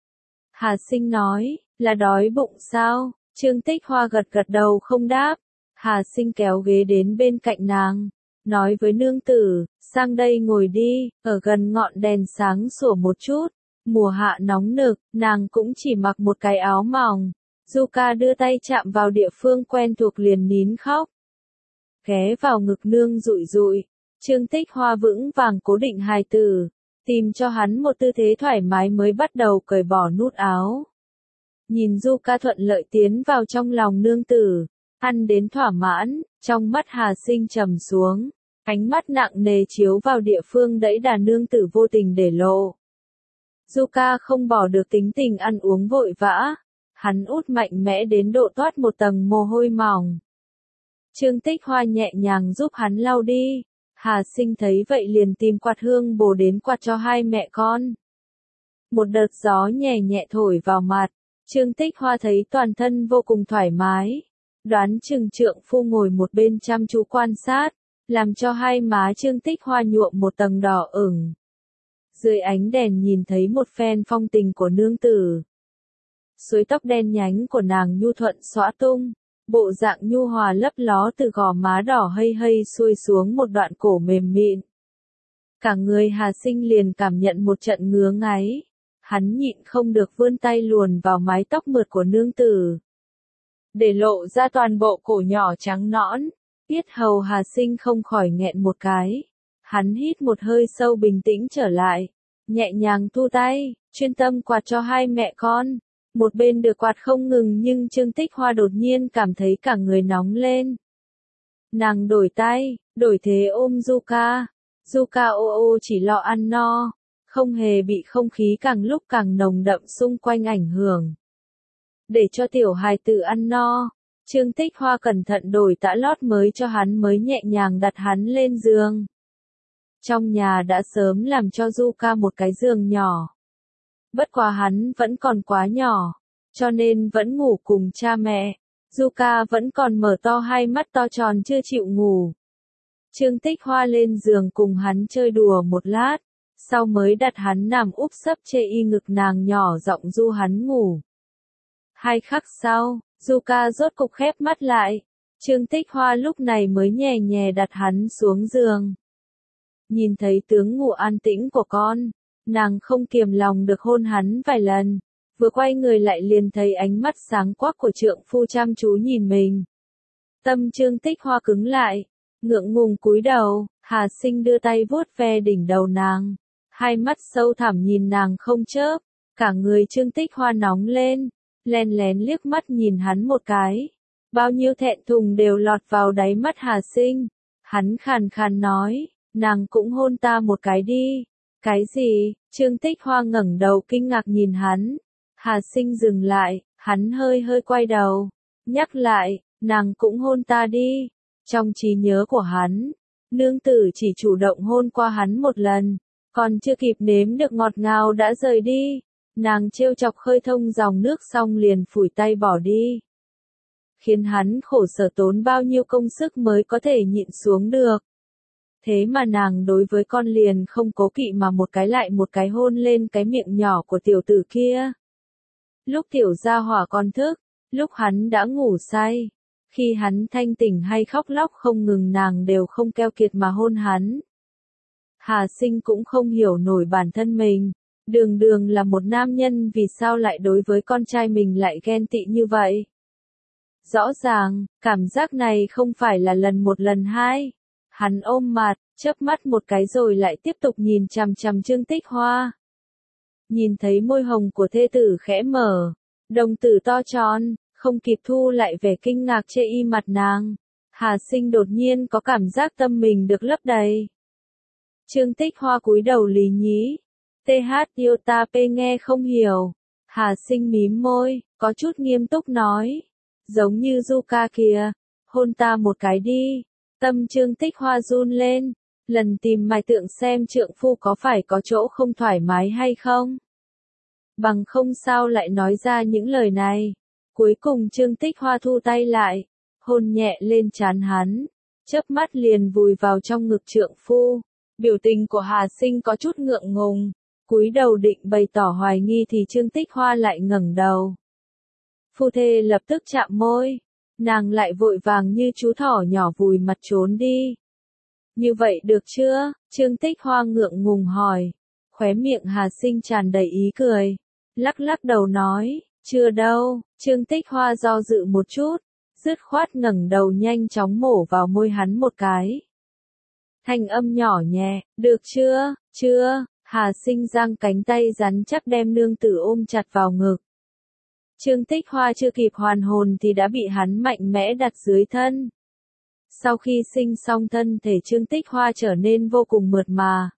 [SPEAKER 1] Hà Sinh nói, là đói bụng sao? Trương Tích Hoa gật gật đầu không đáp. Hà Sinh kéo ghế đến bên cạnh nàng, nói với nương tử, sang đây ngồi đi, ở gần ngọn đèn sáng sủa một chút. Mùa hạ nóng nực, nàng cũng chỉ mặc một cái áo mỏng. Zuka đưa tay chạm vào địa phương quen thuộc liền nín khóc. Ghé vào ngực nương rụi rụi, Trương Tích Hoa vững vàng cố định hài tử, tìm cho hắn một tư thế thoải mái mới bắt đầu cởi bỏ nút áo. Nhìn Zuka thuận lợi tiến vào trong lòng nương tử, ăn đến thỏa mãn, trong mắt Hà Sinh trầm xuống, ánh mắt nặng nề chiếu vào địa phương đẫy đà nương tử vô tình để lộ. Zuka không bỏ được tính tình ăn uống vội vã, hắn út mạnh mẽ đến độ toát một tầng mồ hôi mỏng. Trương Tích Hoa nhẹ nhàng giúp hắn lau đi, Hà Sinh thấy vậy liền tìm quạt hương bồ đến quạt cho hai mẹ con. Một đợt gió nhẹ nhẹ thổi vào mặt, Trương Tích Hoa thấy toàn thân vô cùng thoải mái. Đoán chừng trượng phu ngồi một bên chăm chú quan sát, làm cho hai má Trương Tích Hoa nhuộm một tầng đỏ ửng. Dưới ánh đèn nhìn thấy một phen phong tình của nương tử. Suối tóc đen nhánh của nàng nhu thuận xõa tung, bộ dạng nhu hòa lấp ló từ gò má đỏ hây hây xuôi xuống một đoạn cổ mềm mịn. Cả người Hà Sinh liền cảm nhận một trận ngứa ngáy, hắn nhịn không được vươn tay luồn vào mái tóc mượt của nương tử. Để lộ ra toàn bộ cổ nhỏ trắng nõn, yết hầu Hà Sinh không khỏi nghẹn một cái. Hắn hít một hơi sâu bình tĩnh trở lại, nhẹ nhàng thu tay, chuyên tâm quạt cho hai mẹ con. Một bên được quạt không ngừng nhưng Trương Tích Hoa đột nhiên cảm thấy cả người nóng lên. Nàng đổi tay, đổi thế ôm Zuka. Zuka ô ô chỉ lo ăn no, không hề bị không khí càng lúc càng nồng đậm xung quanh ảnh hưởng. Để cho tiểu hài tử ăn no, Trương Tích Hoa cẩn thận đổi tã lót mới cho hắn mới nhẹ nhàng đặt hắn lên giường. Trong nhà đã sớm làm cho Zuka một cái giường nhỏ. Bất quá hắn vẫn còn quá nhỏ, cho nên vẫn ngủ cùng cha mẹ. Zuka vẫn còn mở to hai mắt to tròn chưa chịu ngủ. Trương Tích Hoa lên giường cùng hắn chơi đùa một lát, sau mới đặt hắn nằm úp sấp chê y ngực nàng nhỏ giọng du hắn ngủ. 2 khắc sau, Zuka rốt cục khép mắt lại. Trương Tích Hoa lúc này mới nhẹ nhẹ đặt hắn xuống giường. Nhìn thấy tướng ngủ an tĩnh của con, nàng không kiềm lòng được hôn hắn vài lần, vừa quay người lại liền thấy ánh mắt sáng quắc của trượng phu chăm chú nhìn mình. Tâm Trương Tích Hoa cứng lại, ngượng ngùng cúi đầu, Hà Sinh đưa tay vuốt ve đỉnh đầu nàng, hai mắt sâu thẳm nhìn nàng không chớp, cả người Trương Tích Hoa nóng lên, len lén liếc mắt nhìn hắn một cái. Bao nhiêu thẹn thùng đều lọt vào đáy mắt Hà Sinh. Hắn khàn khàn nói, nàng cũng hôn ta một cái đi. Cái gì? Trương Tích Hoa ngẩng đầu kinh ngạc nhìn hắn. Hà Sinh dừng lại, hắn hơi hơi quay đầu. Nhắc lại, nàng cũng hôn ta đi. Trong trí nhớ của hắn, nương tử chỉ chủ động hôn qua hắn một lần, còn chưa kịp nếm được ngọt ngào đã rời đi. Nàng trêu chọc khơi thông dòng nước xong liền phủi tay bỏ đi. Khiến hắn khổ sở tốn bao nhiêu công sức mới có thể nhịn xuống được. Thế mà nàng đối với con liền không cố kỵ mà một cái lại một cái hôn lên cái miệng nhỏ của tiểu tử kia. Lúc tiểu gia hỏa còn thức, lúc hắn đã ngủ say, khi hắn thanh tỉnh hay khóc lóc không ngừng nàng đều không keo kiệt mà hôn hắn. Hà Sinh cũng không hiểu nổi bản thân mình, đường đường là một nam nhân vì sao lại đối với con trai mình lại ghen tị như vậy. Rõ ràng, cảm giác này không phải là lần một lần hai. Hắn ôm mặt, chớp mắt một cái rồi lại tiếp tục nhìn chằm chằm Trương Tích Hoa. Nhìn thấy môi hồng của thê tử khẽ mở, đồng tử to tròn, không kịp thu lại vẻ kinh ngạc chê y mặt nàng. Hà Sinh đột nhiên có cảm giác tâm mình được lấp đầy. Trương Tích Hoa cúi đầu lì nhí. TH yêu ta p nghe không hiểu. Hà Sinh mím môi, có chút nghiêm túc nói. Giống như Du ca kìa, hôn ta một cái đi. Tâm Trương Tích Hoa run lên, lần tìm mài tượng xem trượng phu có phải có chỗ không thoải mái hay không. Bằng không sao lại nói ra những lời này. Cuối cùng Trương Tích Hoa thu tay lại, hôn nhẹ lên trán hắn, chớp mắt liền vùi vào trong ngực trượng phu. Biểu tình của Hà Sinh có chút ngượng ngùng, cúi đầu định bày tỏ hoài nghi thì Trương Tích Hoa lại ngẩng đầu. Phu thê lập tức chạm môi, nàng lại vội vàng như chú thỏ nhỏ vùi mặt trốn đi. Như vậy được chưa? Trương Tích Hoa ngượng ngùng hỏi. Khóe miệng Hà Sinh tràn đầy ý cười, lắc lắc đầu nói, chưa đâu. Trương Tích Hoa do dự một chút, dứt khoát ngẩng đầu nhanh chóng mổ vào môi hắn một cái. Thanh âm nhỏ nhẹ, được chưa, chưa. Hà Sinh giang cánh tay rắn chắc đem nương tử ôm chặt vào ngực. Trương Tích Hoa chưa kịp hoàn hồn thì đã bị hắn mạnh mẽ đặt dưới thân. Sau khi sinh xong thân thể Trương Tích Hoa trở nên vô cùng mượt mà.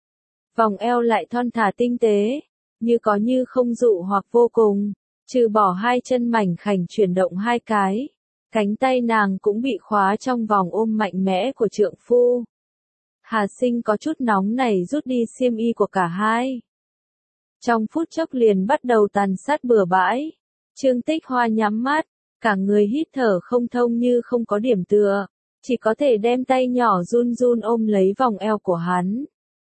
[SPEAKER 1] Vòng eo lại thon thả tinh tế, như có như không dụ hoặc vô cùng, trừ bỏ hai chân mảnh khảnh chuyển động hai cái. Cánh tay nàng cũng bị khóa trong vòng ôm mạnh mẽ của trượng phu. Hà Sinh có chút nóng nảy rút đi xiêm y của cả hai. Trong phút chốc liền bắt đầu tàn sát bừa bãi. Trương Tích Hoa nhắm mắt, cả người hít thở không thông như không có điểm tựa, chỉ có thể đem tay nhỏ run run ôm lấy vòng eo của hắn.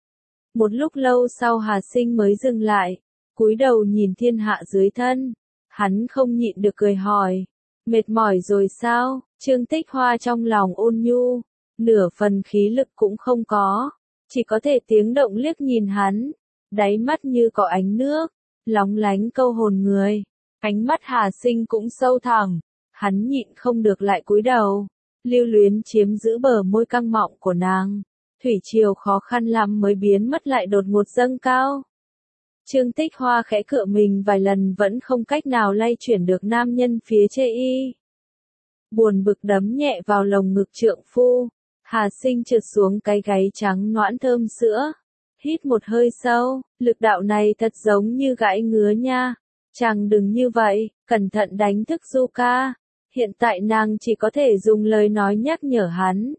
[SPEAKER 1] Một lúc lâu sau Hà Sinh mới dừng lại, cúi đầu nhìn thiên hạ dưới thân. Hắn không nhịn được cười hỏi, mệt mỏi rồi sao? Trương Tích Hoa trong lòng ôn nhu, nửa phần khí lực cũng không có, chỉ có thể tiếng động liếc nhìn hắn, đáy mắt như có ánh nước, lóng lánh câu hồn người. Ánh mắt Hà Sinh cũng sâu thẳm, hắn nhịn không được lại cúi đầu, lưu luyến chiếm giữ bờ môi căng mọng của nàng. Thủy triều khó khăn lắm mới biến mất lại đột ngột dâng cao. Trương Tích Hoa khẽ cựa mình vài lần vẫn không cách nào lay chuyển được nam nhân phía chê y. Buồn bực đấm nhẹ vào lồng ngực trượng phu, Hà Sinh trượt xuống cái gáy trắng nõn thơm sữa. Hít một hơi sâu, lực đạo này thật giống như gãi ngứa nha. Chàng đừng như vậy, cẩn thận đánh thức Du ca. Hiện tại nàng chỉ có thể dùng lời nói nhắc nhở hắn.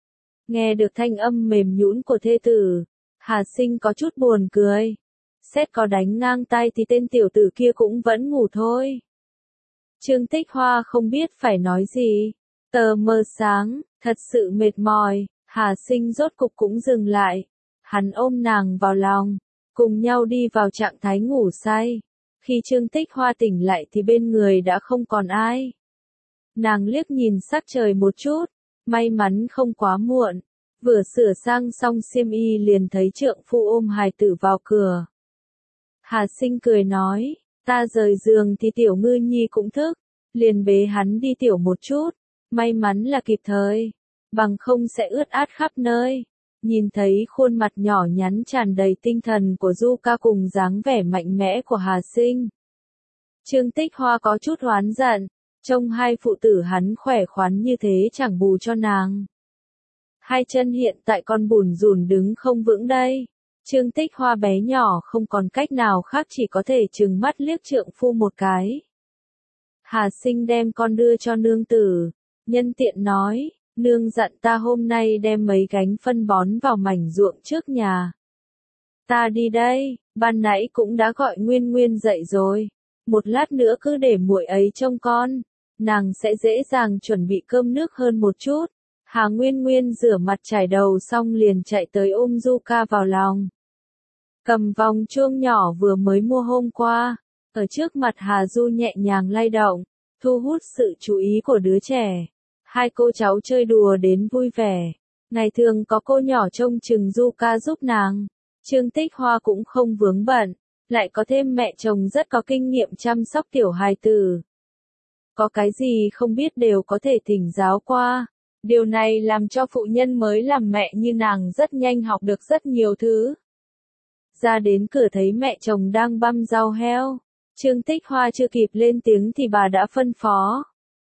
[SPEAKER 1] Nghe được thanh âm mềm nhũn của thê tử, Hà Sinh có chút buồn cười. Xét có đánh ngang tay thì tên tiểu tử kia cũng vẫn ngủ thôi. Trương Tích Hoa không biết phải nói gì. Tờ mờ sáng, thật sự mệt mỏi, Hà Sinh rốt cục cũng dừng lại. Hắn ôm nàng vào lòng, cùng nhau đi vào trạng thái ngủ say. Khi Trương Tích Hoa tỉnh lại thì bên người đã không còn ai. Nàng liếc nhìn sắc trời một chút, may mắn không quá muộn. Vừa sửa sang xong xiêm y liền thấy trượng phu ôm hài tử vào cửa. Hà Sinh cười nói, ta rời giường thì tiểu ngư nhi cũng thức, liền bế hắn đi tiểu một chút, may mắn là kịp thời, bằng không sẽ ướt át khắp nơi. Nhìn thấy khuôn mặt nhỏ nhắn tràn đầy tinh thần của Du ca cùng dáng vẻ mạnh mẽ của Hà Sinh. Trương Tích Hoa có chút oán giận, trông hai phụ tử hắn khỏe khoắn như thế chẳng bù cho nàng. Hai chân hiện tại con bùn rùn đứng không vững đây. Trương Tích Hoa bé nhỏ không còn cách nào khác chỉ có thể trừng mắt liếc trượng phu một cái. Hà Sinh đem con đưa cho nương tử, nhân tiện nói, nương dặn ta hôm nay đem mấy gánh phân bón vào mảnh ruộng trước nhà. Ta đi đây, ban nãy cũng đã gọi Nguyên Nguyên dậy rồi, một lát nữa cứ để muội ấy trông con, nàng sẽ dễ dàng chuẩn bị cơm nước hơn một chút. Hà Nguyên Nguyên rửa mặt chải đầu xong liền chạy tới ôm Du Ca vào lòng. Cầm vòng chuông nhỏ vừa mới mua hôm qua, ở trước mặt Hà Du nhẹ nhàng lay động, thu hút sự chú ý của đứa trẻ. Hai cô cháu chơi đùa đến vui vẻ. Ngày thường có cô nhỏ trông chừng Du Ca giúp nàng. Trương Tích Hoa cũng không vướng bận, lại có thêm mẹ chồng rất có kinh nghiệm chăm sóc tiểu hài tử. Có cái gì không biết đều có thể thỉnh giáo qua. Điều này làm cho phụ nhân mới làm mẹ như nàng rất nhanh học được rất nhiều thứ. Ra đến cửa thấy mẹ chồng đang băm rau heo. Trương Tích Hoa chưa kịp lên tiếng thì bà đã phân phó.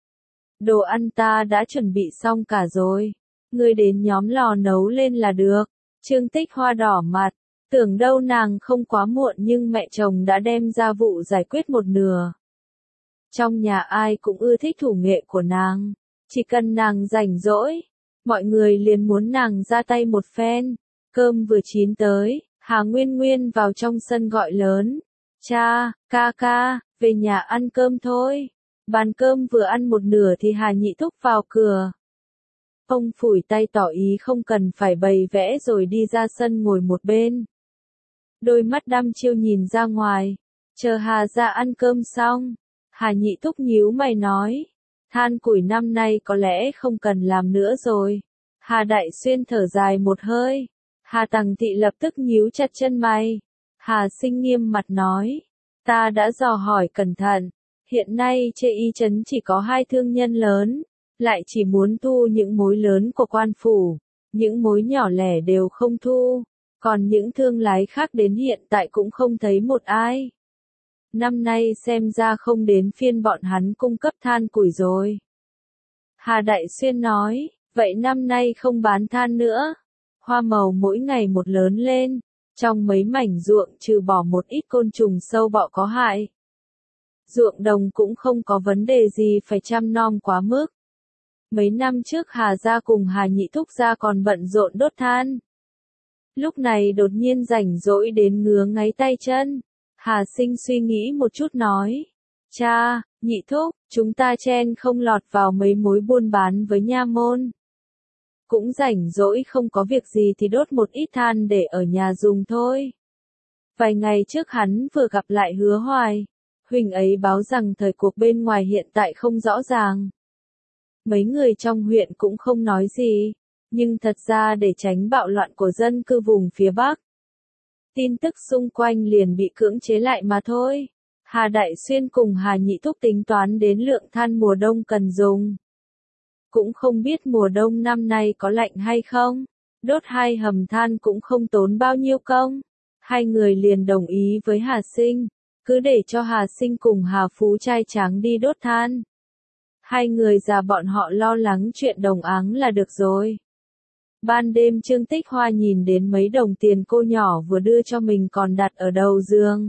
[SPEAKER 1] Đồ ăn ta đã chuẩn bị xong cả rồi. Ngươi đến nhóm lò nấu lên là được. Trương Tích Hoa đỏ mặt. Tưởng đâu nàng không quá muộn nhưng mẹ chồng đã đem gia vụ giải quyết một nửa. Trong nhà ai cũng ưa thích thủ nghệ của nàng. Chỉ cần nàng rảnh rỗi, mọi người liền muốn nàng ra tay một phen. Cơm vừa chín tới, Hà Nguyên Nguyên vào trong sân gọi lớn. Cha, ca ca, về nhà ăn cơm thôi. Bàn cơm vừa ăn một nửa thì Hà Nhị Thúc vào cửa. Ông phủi tay tỏ ý không cần phải bày vẽ rồi đi ra sân ngồi một bên. Đôi mắt đăm chiêu nhìn ra ngoài, chờ Hà ra ăn cơm xong. Hà Nhị Thúc nhíu mày nói, than củi năm nay có lẽ không cần làm nữa rồi. Hà Đại Xuyên thở dài một hơi. Hà Tằng Thị lập tức nhíu chặt chân mày. Hà Sinh nghiêm mặt nói, ta đã dò hỏi cẩn thận, hiện nay Chê Y Trấn chỉ có 2 thương nhân lớn, lại chỉ muốn thu những mối lớn của quan phủ, những mối nhỏ lẻ đều không thu, còn những thương lái khác đến hiện tại cũng không thấy một ai. Năm nay xem ra không đến phiên bọn hắn cung cấp than củi rồi. Hà Đại Xuyên nói, vậy năm nay không bán than nữa. Hoa màu mỗi ngày một lớn lên, trong mấy mảnh ruộng trừ bỏ một ít côn trùng sâu bọ có hại. Ruộng đồng cũng không có vấn đề gì phải chăm nom quá mức. Mấy năm trước Hà gia cùng Hà Nhị Thúc gia còn bận rộn đốt than. Lúc này đột nhiên rảnh rỗi đến ngứa ngáy tay chân. Hà Sinh suy nghĩ một chút nói. Cha, Nhị Thúc, chúng ta chen không lọt vào mấy mối buôn bán với nha môn. Cũng rảnh rỗi không có việc gì thì đốt một ít than để ở nhà dùng thôi. Vài ngày trước hắn vừa gặp lại Hứa Hoài. Huỳnh ấy báo rằng thời cuộc bên ngoài hiện tại không rõ ràng. Mấy người trong huyện cũng không nói gì. Nhưng thật ra để tránh bạo loạn của dân cư vùng phía Bắc. Tin tức xung quanh liền bị cưỡng chế lại mà thôi. Hà Đại Xuyên cùng Hà Nhị Thúc tính toán đến lượng than mùa đông cần dùng. Cũng không biết mùa đông năm nay có lạnh hay không. Đốt 2 hầm than cũng không tốn bao nhiêu công. Hai người liền đồng ý với Hà Sinh. Cứ để cho Hà Sinh cùng Hà Phú trai tráng đi đốt than. Hai người già bọn họ lo lắng chuyện đồng áng là được rồi. Ban đêm Trương Tích Hoa nhìn đến mấy đồng tiền cô nhỏ vừa đưa cho mình còn đặt ở đầu giường.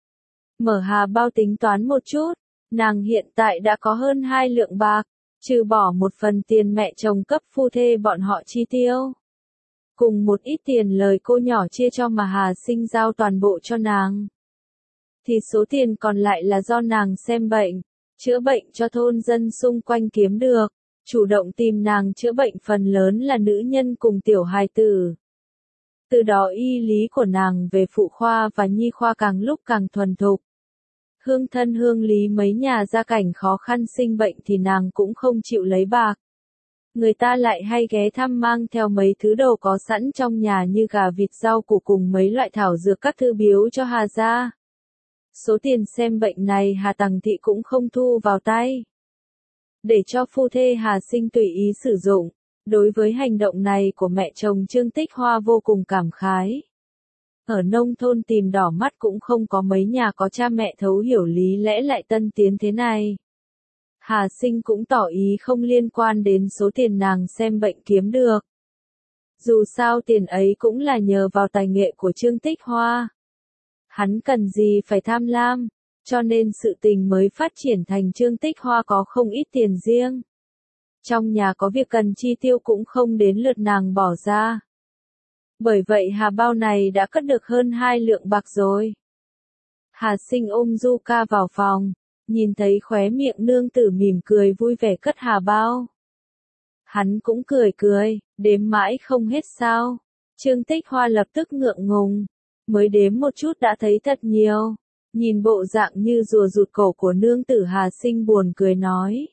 [SPEAKER 1] Mở hà bao tính toán một chút, nàng hiện tại đã có hơn 2 lượng bạc, trừ bỏ một phần tiền mẹ chồng cấp phu thê bọn họ chi tiêu. Cùng một ít tiền lời cô nhỏ chia cho mà Hà Sinh giao toàn bộ cho nàng. Thì số tiền còn lại là do nàng xem bệnh, chữa bệnh cho thôn dân xung quanh kiếm được. Chủ động tìm nàng chữa bệnh phần lớn là nữ nhân cùng tiểu hài tử. Từ đó y lý của nàng về phụ khoa và nhi khoa càng lúc càng thuần thục. Hương thân hương lý mấy nhà gia cảnh khó khăn sinh bệnh thì nàng cũng không chịu lấy bạc. Người ta lại hay ghé thăm mang theo mấy thứ đồ có sẵn trong nhà như gà vịt rau củ cùng mấy loại thảo dược các thư biếu cho Hà gia. Số tiền xem bệnh này Hà Tằng Thị cũng không thu vào tay. Để cho phu thê Hà Sinh tùy ý sử dụng. Đối với hành động này của mẹ chồng Trương Tích Hoa vô cùng cảm khái. Ở nông thôn tìm đỏ mắt cũng không có mấy nhà có cha mẹ thấu hiểu lý lẽ lại tân tiến thế này. Hà Sinh cũng tỏ ý không liên quan đến số tiền nàng xem bệnh kiếm được. Dù sao tiền ấy cũng là nhờ vào tài nghệ của Trương Tích Hoa. Hắn cần gì phải tham lam, cho nên sự tình mới phát triển thành Trương Tích Hoa có không ít tiền riêng. Trong nhà có việc cần chi tiêu cũng không đến lượt nàng bỏ ra. Bởi vậy Hà Bao này đã cất được hơn 2 lượng bạc rồi. Hà Sinh ôm Du Ca vào phòng, nhìn thấy khóe miệng nương tử mỉm cười vui vẻ cất Hà Bao. Hắn cũng cười cười, đếm mãi không hết sao. Trương Tích Hoa lập tức ngượng ngùng, mới đếm một chút đã thấy thật nhiều. Nhìn bộ dạng như rùa rụt cổ của nương tử Hà Sinh buồn cười nói.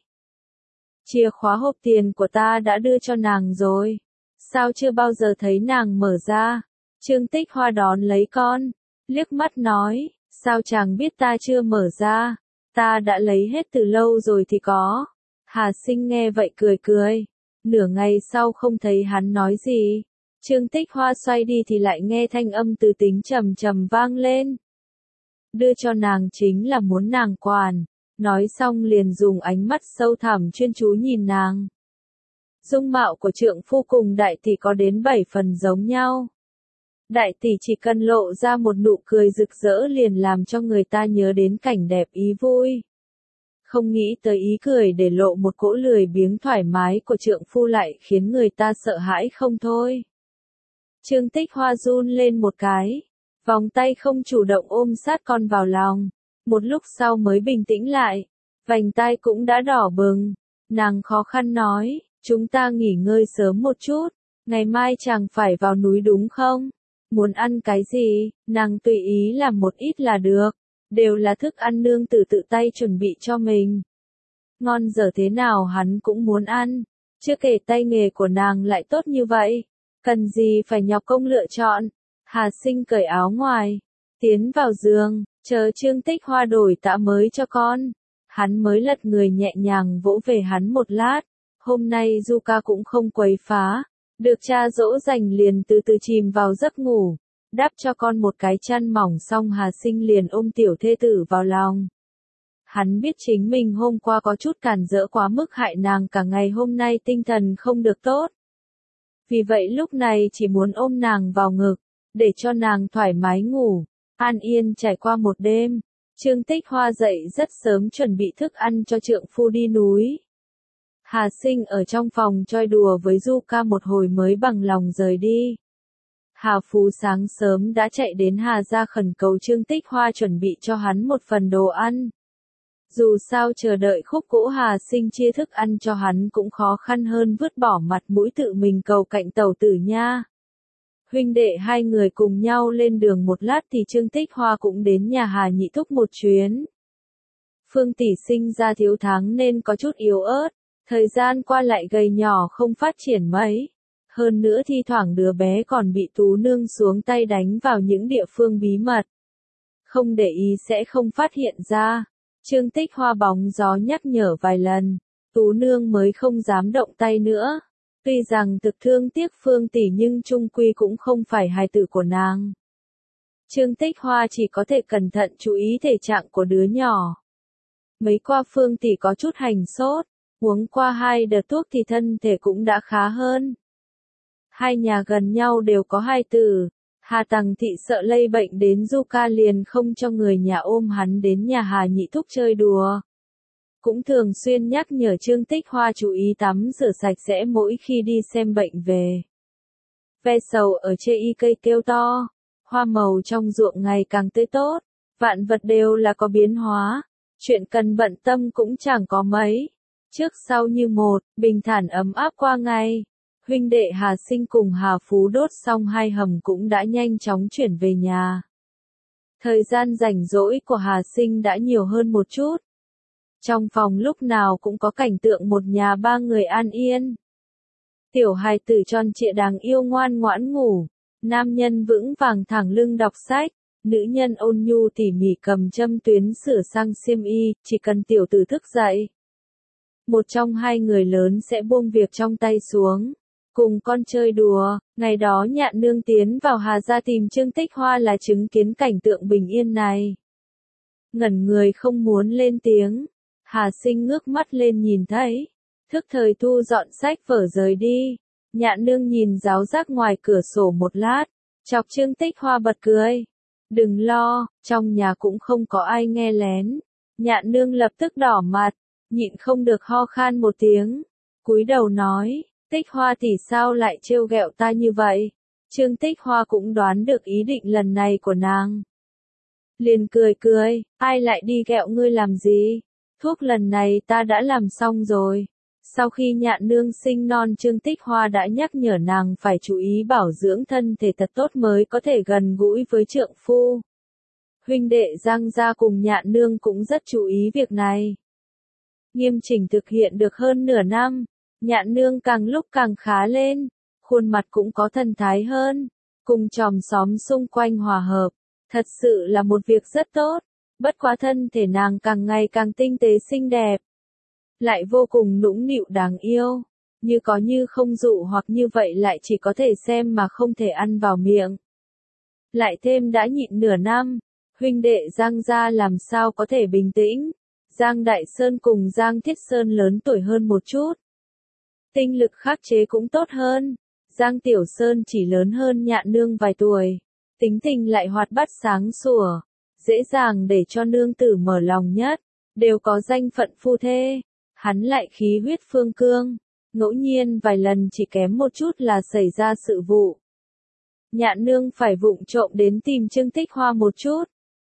[SPEAKER 1] Chìa khóa hộp tiền của ta đã đưa cho nàng rồi. Sao chưa bao giờ thấy nàng mở ra? Trương Tích Hoa đón lấy con, liếc mắt nói, sao chàng biết ta chưa mở ra? Ta đã lấy hết từ lâu rồi thì có. Hà Sinh nghe vậy cười cười. Nửa ngày sau không thấy hắn nói gì. Trương Tích Hoa xoay đi thì lại nghe thanh âm từ tính trầm trầm vang lên. Đưa cho nàng chính là muốn nàng quản. Nói xong liền dùng ánh mắt sâu thẳm chuyên chú nhìn nàng. Dung mạo của trượng phu cùng đại tỷ có đến 7 phần giống nhau. Đại tỷ chỉ cần lộ ra một nụ cười rực rỡ liền làm cho người ta nhớ đến cảnh đẹp ý vui. Không nghĩ tới ý cười để lộ một cỗ lười biếng thoải mái của trượng phu lại khiến người ta sợ hãi không thôi. Trương Tích Hoa run lên một cái, vòng tay không chủ động ôm sát con vào lòng, một lúc sau mới bình tĩnh lại, vành tai cũng đã đỏ bừng, nàng khó khăn nói, chúng ta nghỉ ngơi sớm một chút, ngày mai chàng phải vào núi đúng không? Muốn ăn cái gì, nàng tùy ý làm một ít là được, đều là thức ăn nương tử tự tay chuẩn bị cho mình. Ngon dở thế nào hắn cũng muốn ăn, chưa kể tay nghề của nàng lại tốt như vậy, cần gì phải nhọc công lựa chọn. Hà Sinh cởi áo ngoài, tiến vào giường, chờ Trương Tích Hoa đổi tã mới cho con. Hắn mới lật người nhẹ nhàng vỗ về hắn một lát, hôm nay Du Ca cũng không quấy phá, được cha dỗ dành liền từ từ chìm vào giấc ngủ, đắp cho con một cái chăn mỏng xong Hà Sinh liền ôm tiểu thê tử vào lòng. Hắn biết chính mình hôm qua có chút cản rỡ quá mức hại nàng cả ngày hôm nay tinh thần không được tốt. Vì vậy lúc này chỉ muốn ôm nàng vào ngực, để cho nàng thoải mái ngủ, an yên trải qua một đêm. Trương Tích Hoa dậy rất sớm chuẩn bị thức ăn cho trượng phu đi núi. Hà Sinh ở trong phòng chơi đùa với Du Ca một hồi mới bằng lòng rời đi. Hà Phú sáng sớm đã chạy đến Hà gia khẩn cầu Trương Tích Hoa chuẩn bị cho hắn một phần đồ ăn. Dù sao chờ đợi khúc cỗ Hà Sinh chia thức ăn cho hắn cũng khó khăn hơn vứt bỏ mặt mũi tự mình cầu cạnh tàu tử nha. Huynh đệ hai người cùng nhau lên đường một lát thì Trương Tích Hoa cũng đến nhà Hà Nhị Thúc một chuyến. Phương tỷ sinh ra thiếu tháng nên có chút yếu ớt, thời gian qua lại gầy nhỏ không phát triển mấy. Hơn nữa thi thoảng đứa bé còn bị Tú Nương xuống tay đánh vào những địa phương bí mật. Không để ý sẽ không phát hiện ra. Trương Tích Hoa bóng gió nhắc nhở vài lần, Tú Nương mới không dám động tay nữa. Tuy rằng thực thương tiếc Phương tỷ nhưng chung quy cũng không phải hài tử của nàng. Trương Tích Hoa chỉ có thể cẩn thận chú ý thể trạng của đứa nhỏ. Mấy qua Phương tỷ có chút hành sốt, uống qua 2 đợt thuốc thì thân thể cũng đã khá hơn. Hai nhà gần nhau đều có hài tử, Hà Tằng thị sợ lây bệnh đến Du Ca liền không cho người nhà ôm hắn đến nhà Hà Nhị Thúc chơi đùa. Cũng thường xuyên nhắc nhở Trương Tích Hoa chú ý tắm rửa sạch sẽ mỗi khi đi xem bệnh về. Ve sầu ở chê y cây kêu to, hoa màu trong ruộng ngày càng tươi tốt, vạn vật đều là có biến hóa, chuyện cần bận tâm cũng chẳng có mấy. Trước sau như một, bình thản ấm áp qua ngày. Huynh đệ Hà Sinh cùng Hà Phú đốt xong 2 hầm cũng đã nhanh chóng chuyển về nhà. Thời gian rảnh rỗi của Hà Sinh đã nhiều hơn một chút. Trong phòng lúc nào cũng có cảnh tượng một nhà 3 người an yên. Tiểu hài tử tròn trịa đáng yêu ngoan ngoãn ngủ, nam nhân vững vàng thẳng lưng đọc sách, nữ nhân ôn nhu tỉ mỉ cầm châm tuyến sửa sang xiêm y, chỉ cần tiểu tử thức dậy. Một trong 2 người lớn sẽ buông việc trong tay xuống, cùng con chơi đùa. Ngày đó Nhạn Nương tiến vào Hà gia tìm Trương Tích Hoa là chứng kiến cảnh tượng bình yên này. Ngẩn người không muốn lên tiếng. Hà Sinh ngước mắt lên nhìn thấy, thức thời thu dọn sách vở rời đi. Nhạn nương nhìn giáo giác ngoài cửa sổ một lát, chọc Trương Tích Hoa bật cười. Đừng lo, trong nhà cũng không có ai nghe lén. Nhạn nương lập tức đỏ mặt, nhịn không được ho khan một tiếng. Cúi đầu nói, Tích Hoa tỷ sao lại trêu ghẹo ta như vậy? Trương Tích Hoa cũng đoán được ý định lần này của nàng. Liền cười cười, ai lại đi ghẹo ngươi làm gì? Thuốc lần này ta đã làm xong rồi. Sau khi Nhạn nương sinh non, Trương Tích Hoa đã nhắc nhở nàng phải chú ý bảo dưỡng thân thể thật tốt mới có thể gần gũi với trượng phu. Huynh đệ Giang gia cùng Nhạn nương cũng rất chú ý việc này. Nghiêm chỉnh thực hiện được hơn nửa năm, Nhạn nương càng lúc càng khá lên, khuôn mặt cũng có thần thái hơn, cùng chòm xóm xung quanh hòa hợp, thật sự là một việc rất tốt, bất quá thân thể nàng càng ngày càng tinh tế xinh đẹp, lại vô cùng nũng nịu đáng yêu, như có như không dụ hoặc như vậy lại chỉ có thể xem mà không thể ăn vào miệng. Lại thêm đã nhịn nửa năm, huynh đệ Giang gia làm sao có thể bình tĩnh, Giang Đại Sơn cùng Giang Thiết Sơn lớn tuổi hơn một chút. Tinh lực khắc chế cũng tốt hơn, Giang Tiểu Sơn chỉ lớn hơn Nhạn nương vài tuổi, tính tình lại hoạt bát sáng sủa, dễ dàng để cho nương tử mở lòng nhất, đều có danh phận phu thê, hắn lại khí huyết phương cương, ngẫu nhiên vài lần chỉ kém một chút là xảy ra sự vụ. Nhạn nương phải vụng trộm đến tìm Trương Tích Hoa một chút,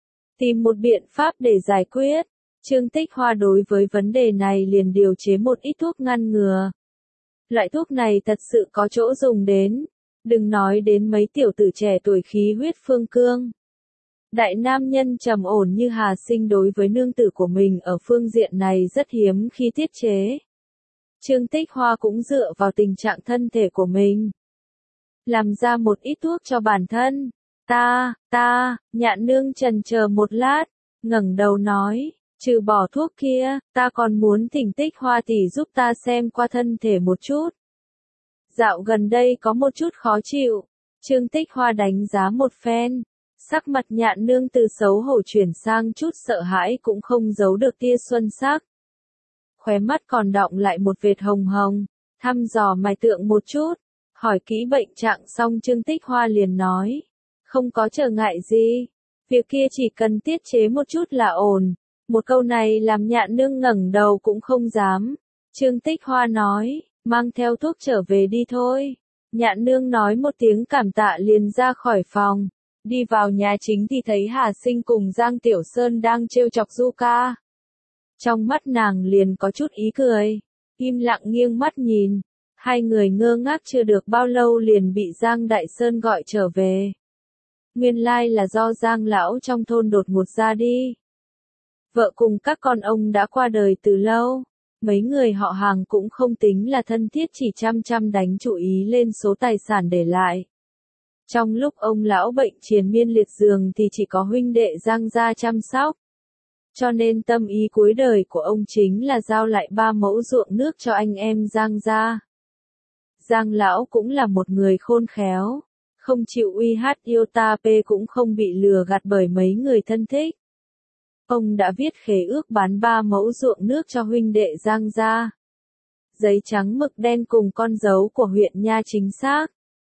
[SPEAKER 1] tìm một biện pháp để giải quyết. Trương Tích Hoa đối với vấn đề này liền điều chế một ít thuốc ngăn ngừa. Loại thuốc này thật sự có chỗ dùng đến, đừng nói đến mấy tiểu tử trẻ tuổi khí huyết phương cương. Đại nam nhân trầm ổn như Hà Sinh đối với nương tử của mình ở phương diện này rất hiếm khi tiết chế. Trương Tích Hoa cũng dựa vào tình trạng thân thể của mình, làm ra một ít thuốc cho bản thân. Nhạn nương chần chờ một lát, ngẩng đầu nói, trừ bỏ thuốc kia, ta còn muốn thỉnh Tích Hoa tỷ giúp ta xem qua thân thể một chút. Dạo gần đây có một chút khó chịu, Trương Tích Hoa đánh giá một phen, sắc mặt Nhạn nương từ xấu hổ chuyển sang chút sợ hãi cũng không giấu được tia xuân sắc. Khóe mắt còn đọng lại một vệt hồng hồng, thăm dò mài tượng một chút, hỏi kỹ bệnh trạng xong Trương Tích Hoa liền nói, không có trở ngại gì, việc kia chỉ cần tiết chế một chút là ổn. Một câu này làm Nhạn nương ngẩng đầu cũng không dám. Trương Tích Hoa nói, mang theo thuốc trở về đi thôi. Nhạn nương nói một tiếng cảm tạ liền ra khỏi phòng. Đi vào nhà chính thì thấy Hà Sinh cùng Giang Tiểu Sơn đang trêu chọc Du Ca. Trong mắt nàng liền có chút ý cười, im lặng nghiêng mắt nhìn. Hai người ngơ ngác chưa được bao lâu liền bị Giang Đại Sơn gọi trở về. Nguyên lai là do Giang lão trong thôn đột ngột ra đi. Vợ cùng các con ông đã qua đời từ lâu, mấy người họ hàng cũng không tính là thân thiết, chỉ chăm đánh chú ý lên số tài sản để lại. Trong lúc ông lão bệnh triền miên liệt giường thì chỉ có huynh đệ Giang gia chăm sóc. Cho nên tâm ý cuối đời của ông chính là giao lại 3 mẫu ruộng nước cho anh em Giang gia. Giang lão cũng là một người khôn khéo, không chịu uy hát yêu ta pê cũng không bị lừa gạt bởi mấy người thân thích. Ông đã viết khế ước bán 3 mẫu ruộng nước cho huynh đệ Giang gia. Giấy trắng mực đen cùng con dấu của huyện nha chính xác.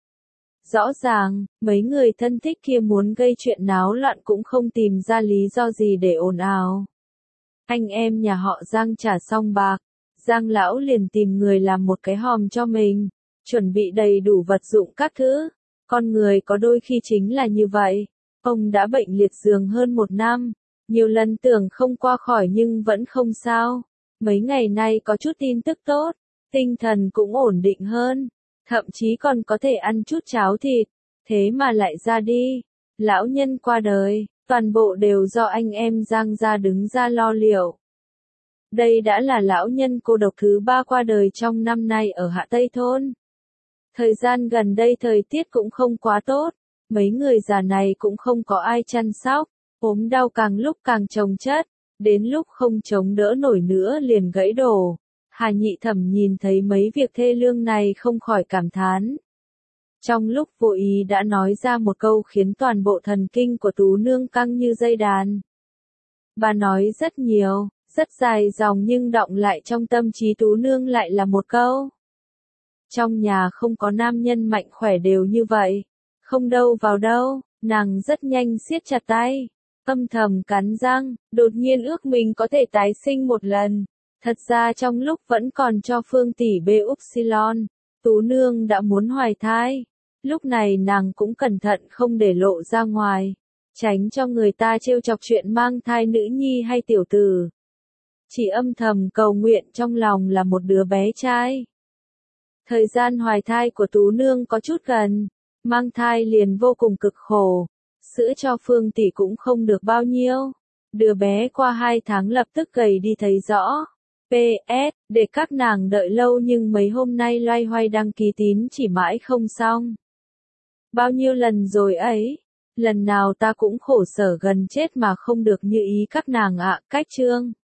[SPEAKER 1] Rõ ràng, mấy người thân thích kia muốn gây chuyện náo loạn cũng không tìm ra lý do gì để ồn ào. Anh em nhà họ Giang trả xong bạc, Giang lão liền tìm người làm một cái hòm cho mình, chuẩn bị đầy đủ vật dụng các thứ. Con người có đôi khi chính là như vậy. Ông đã bệnh liệt giường hơn 1 năm. Nhiều lần tưởng không qua khỏi nhưng vẫn không sao. Mấy ngày nay có chút tin tức tốt, tinh thần cũng ổn định hơn, thậm chí còn có thể ăn chút cháo thịt, thế mà lại ra đi. Lão nhân qua đời, toàn bộ đều do anh em Giang gia đứng ra lo liệu. Đây đã là lão nhân cô độc thứ 3 qua đời trong năm nay ở Hạ Tây Thôn. Thời gian gần đây thời tiết cũng không quá tốt, mấy người già này cũng không có ai chăm sóc. Ốm đau càng lúc càng chồng chất, đến lúc không chống đỡ nổi nữa liền gãy đổ. Hà Nhị Thẩm nhìn thấy mấy việc thê lương này không khỏi cảm thán. Trong lúc vô ý đã nói ra một câu khiến toàn bộ thần kinh của Tú Nương căng như dây đàn. Bà nói rất nhiều, rất dài dòng nhưng đọng lại trong tâm trí Tú Nương lại là một câu. Trong nhà không có nam nhân mạnh khỏe đều như vậy. Không đâu vào đâu, nàng rất nhanh siết chặt tay. Âm thầm cắn răng, đột nhiên ước mình có thể tái sinh một lần. Thật ra trong lúc vẫn còn cho Phương tỷ bê upsilon, Tú Nương đã muốn hoài thai. Lúc này nàng cũng cẩn thận không để lộ ra ngoài, tránh cho người ta trêu chọc chuyện mang thai nữ nhi hay tiểu tử. Chỉ âm thầm cầu nguyện trong lòng là một đứa bé trai. Thời gian hoài thai của Tú Nương có chút gần, mang thai liền vô cùng cực khổ. Sữa cho Phương tỷ cũng không được bao nhiêu. Đứa bé qua 2 tháng lập tức gầy đi thấy rõ. PS, để các nàng đợi lâu nhưng mấy hôm nay loay hoay đăng ký tín chỉ mãi không xong. Bao nhiêu lần rồi ấy, lần nào ta cũng khổ sở gần chết mà không được như ý các nàng ạ. Cách chương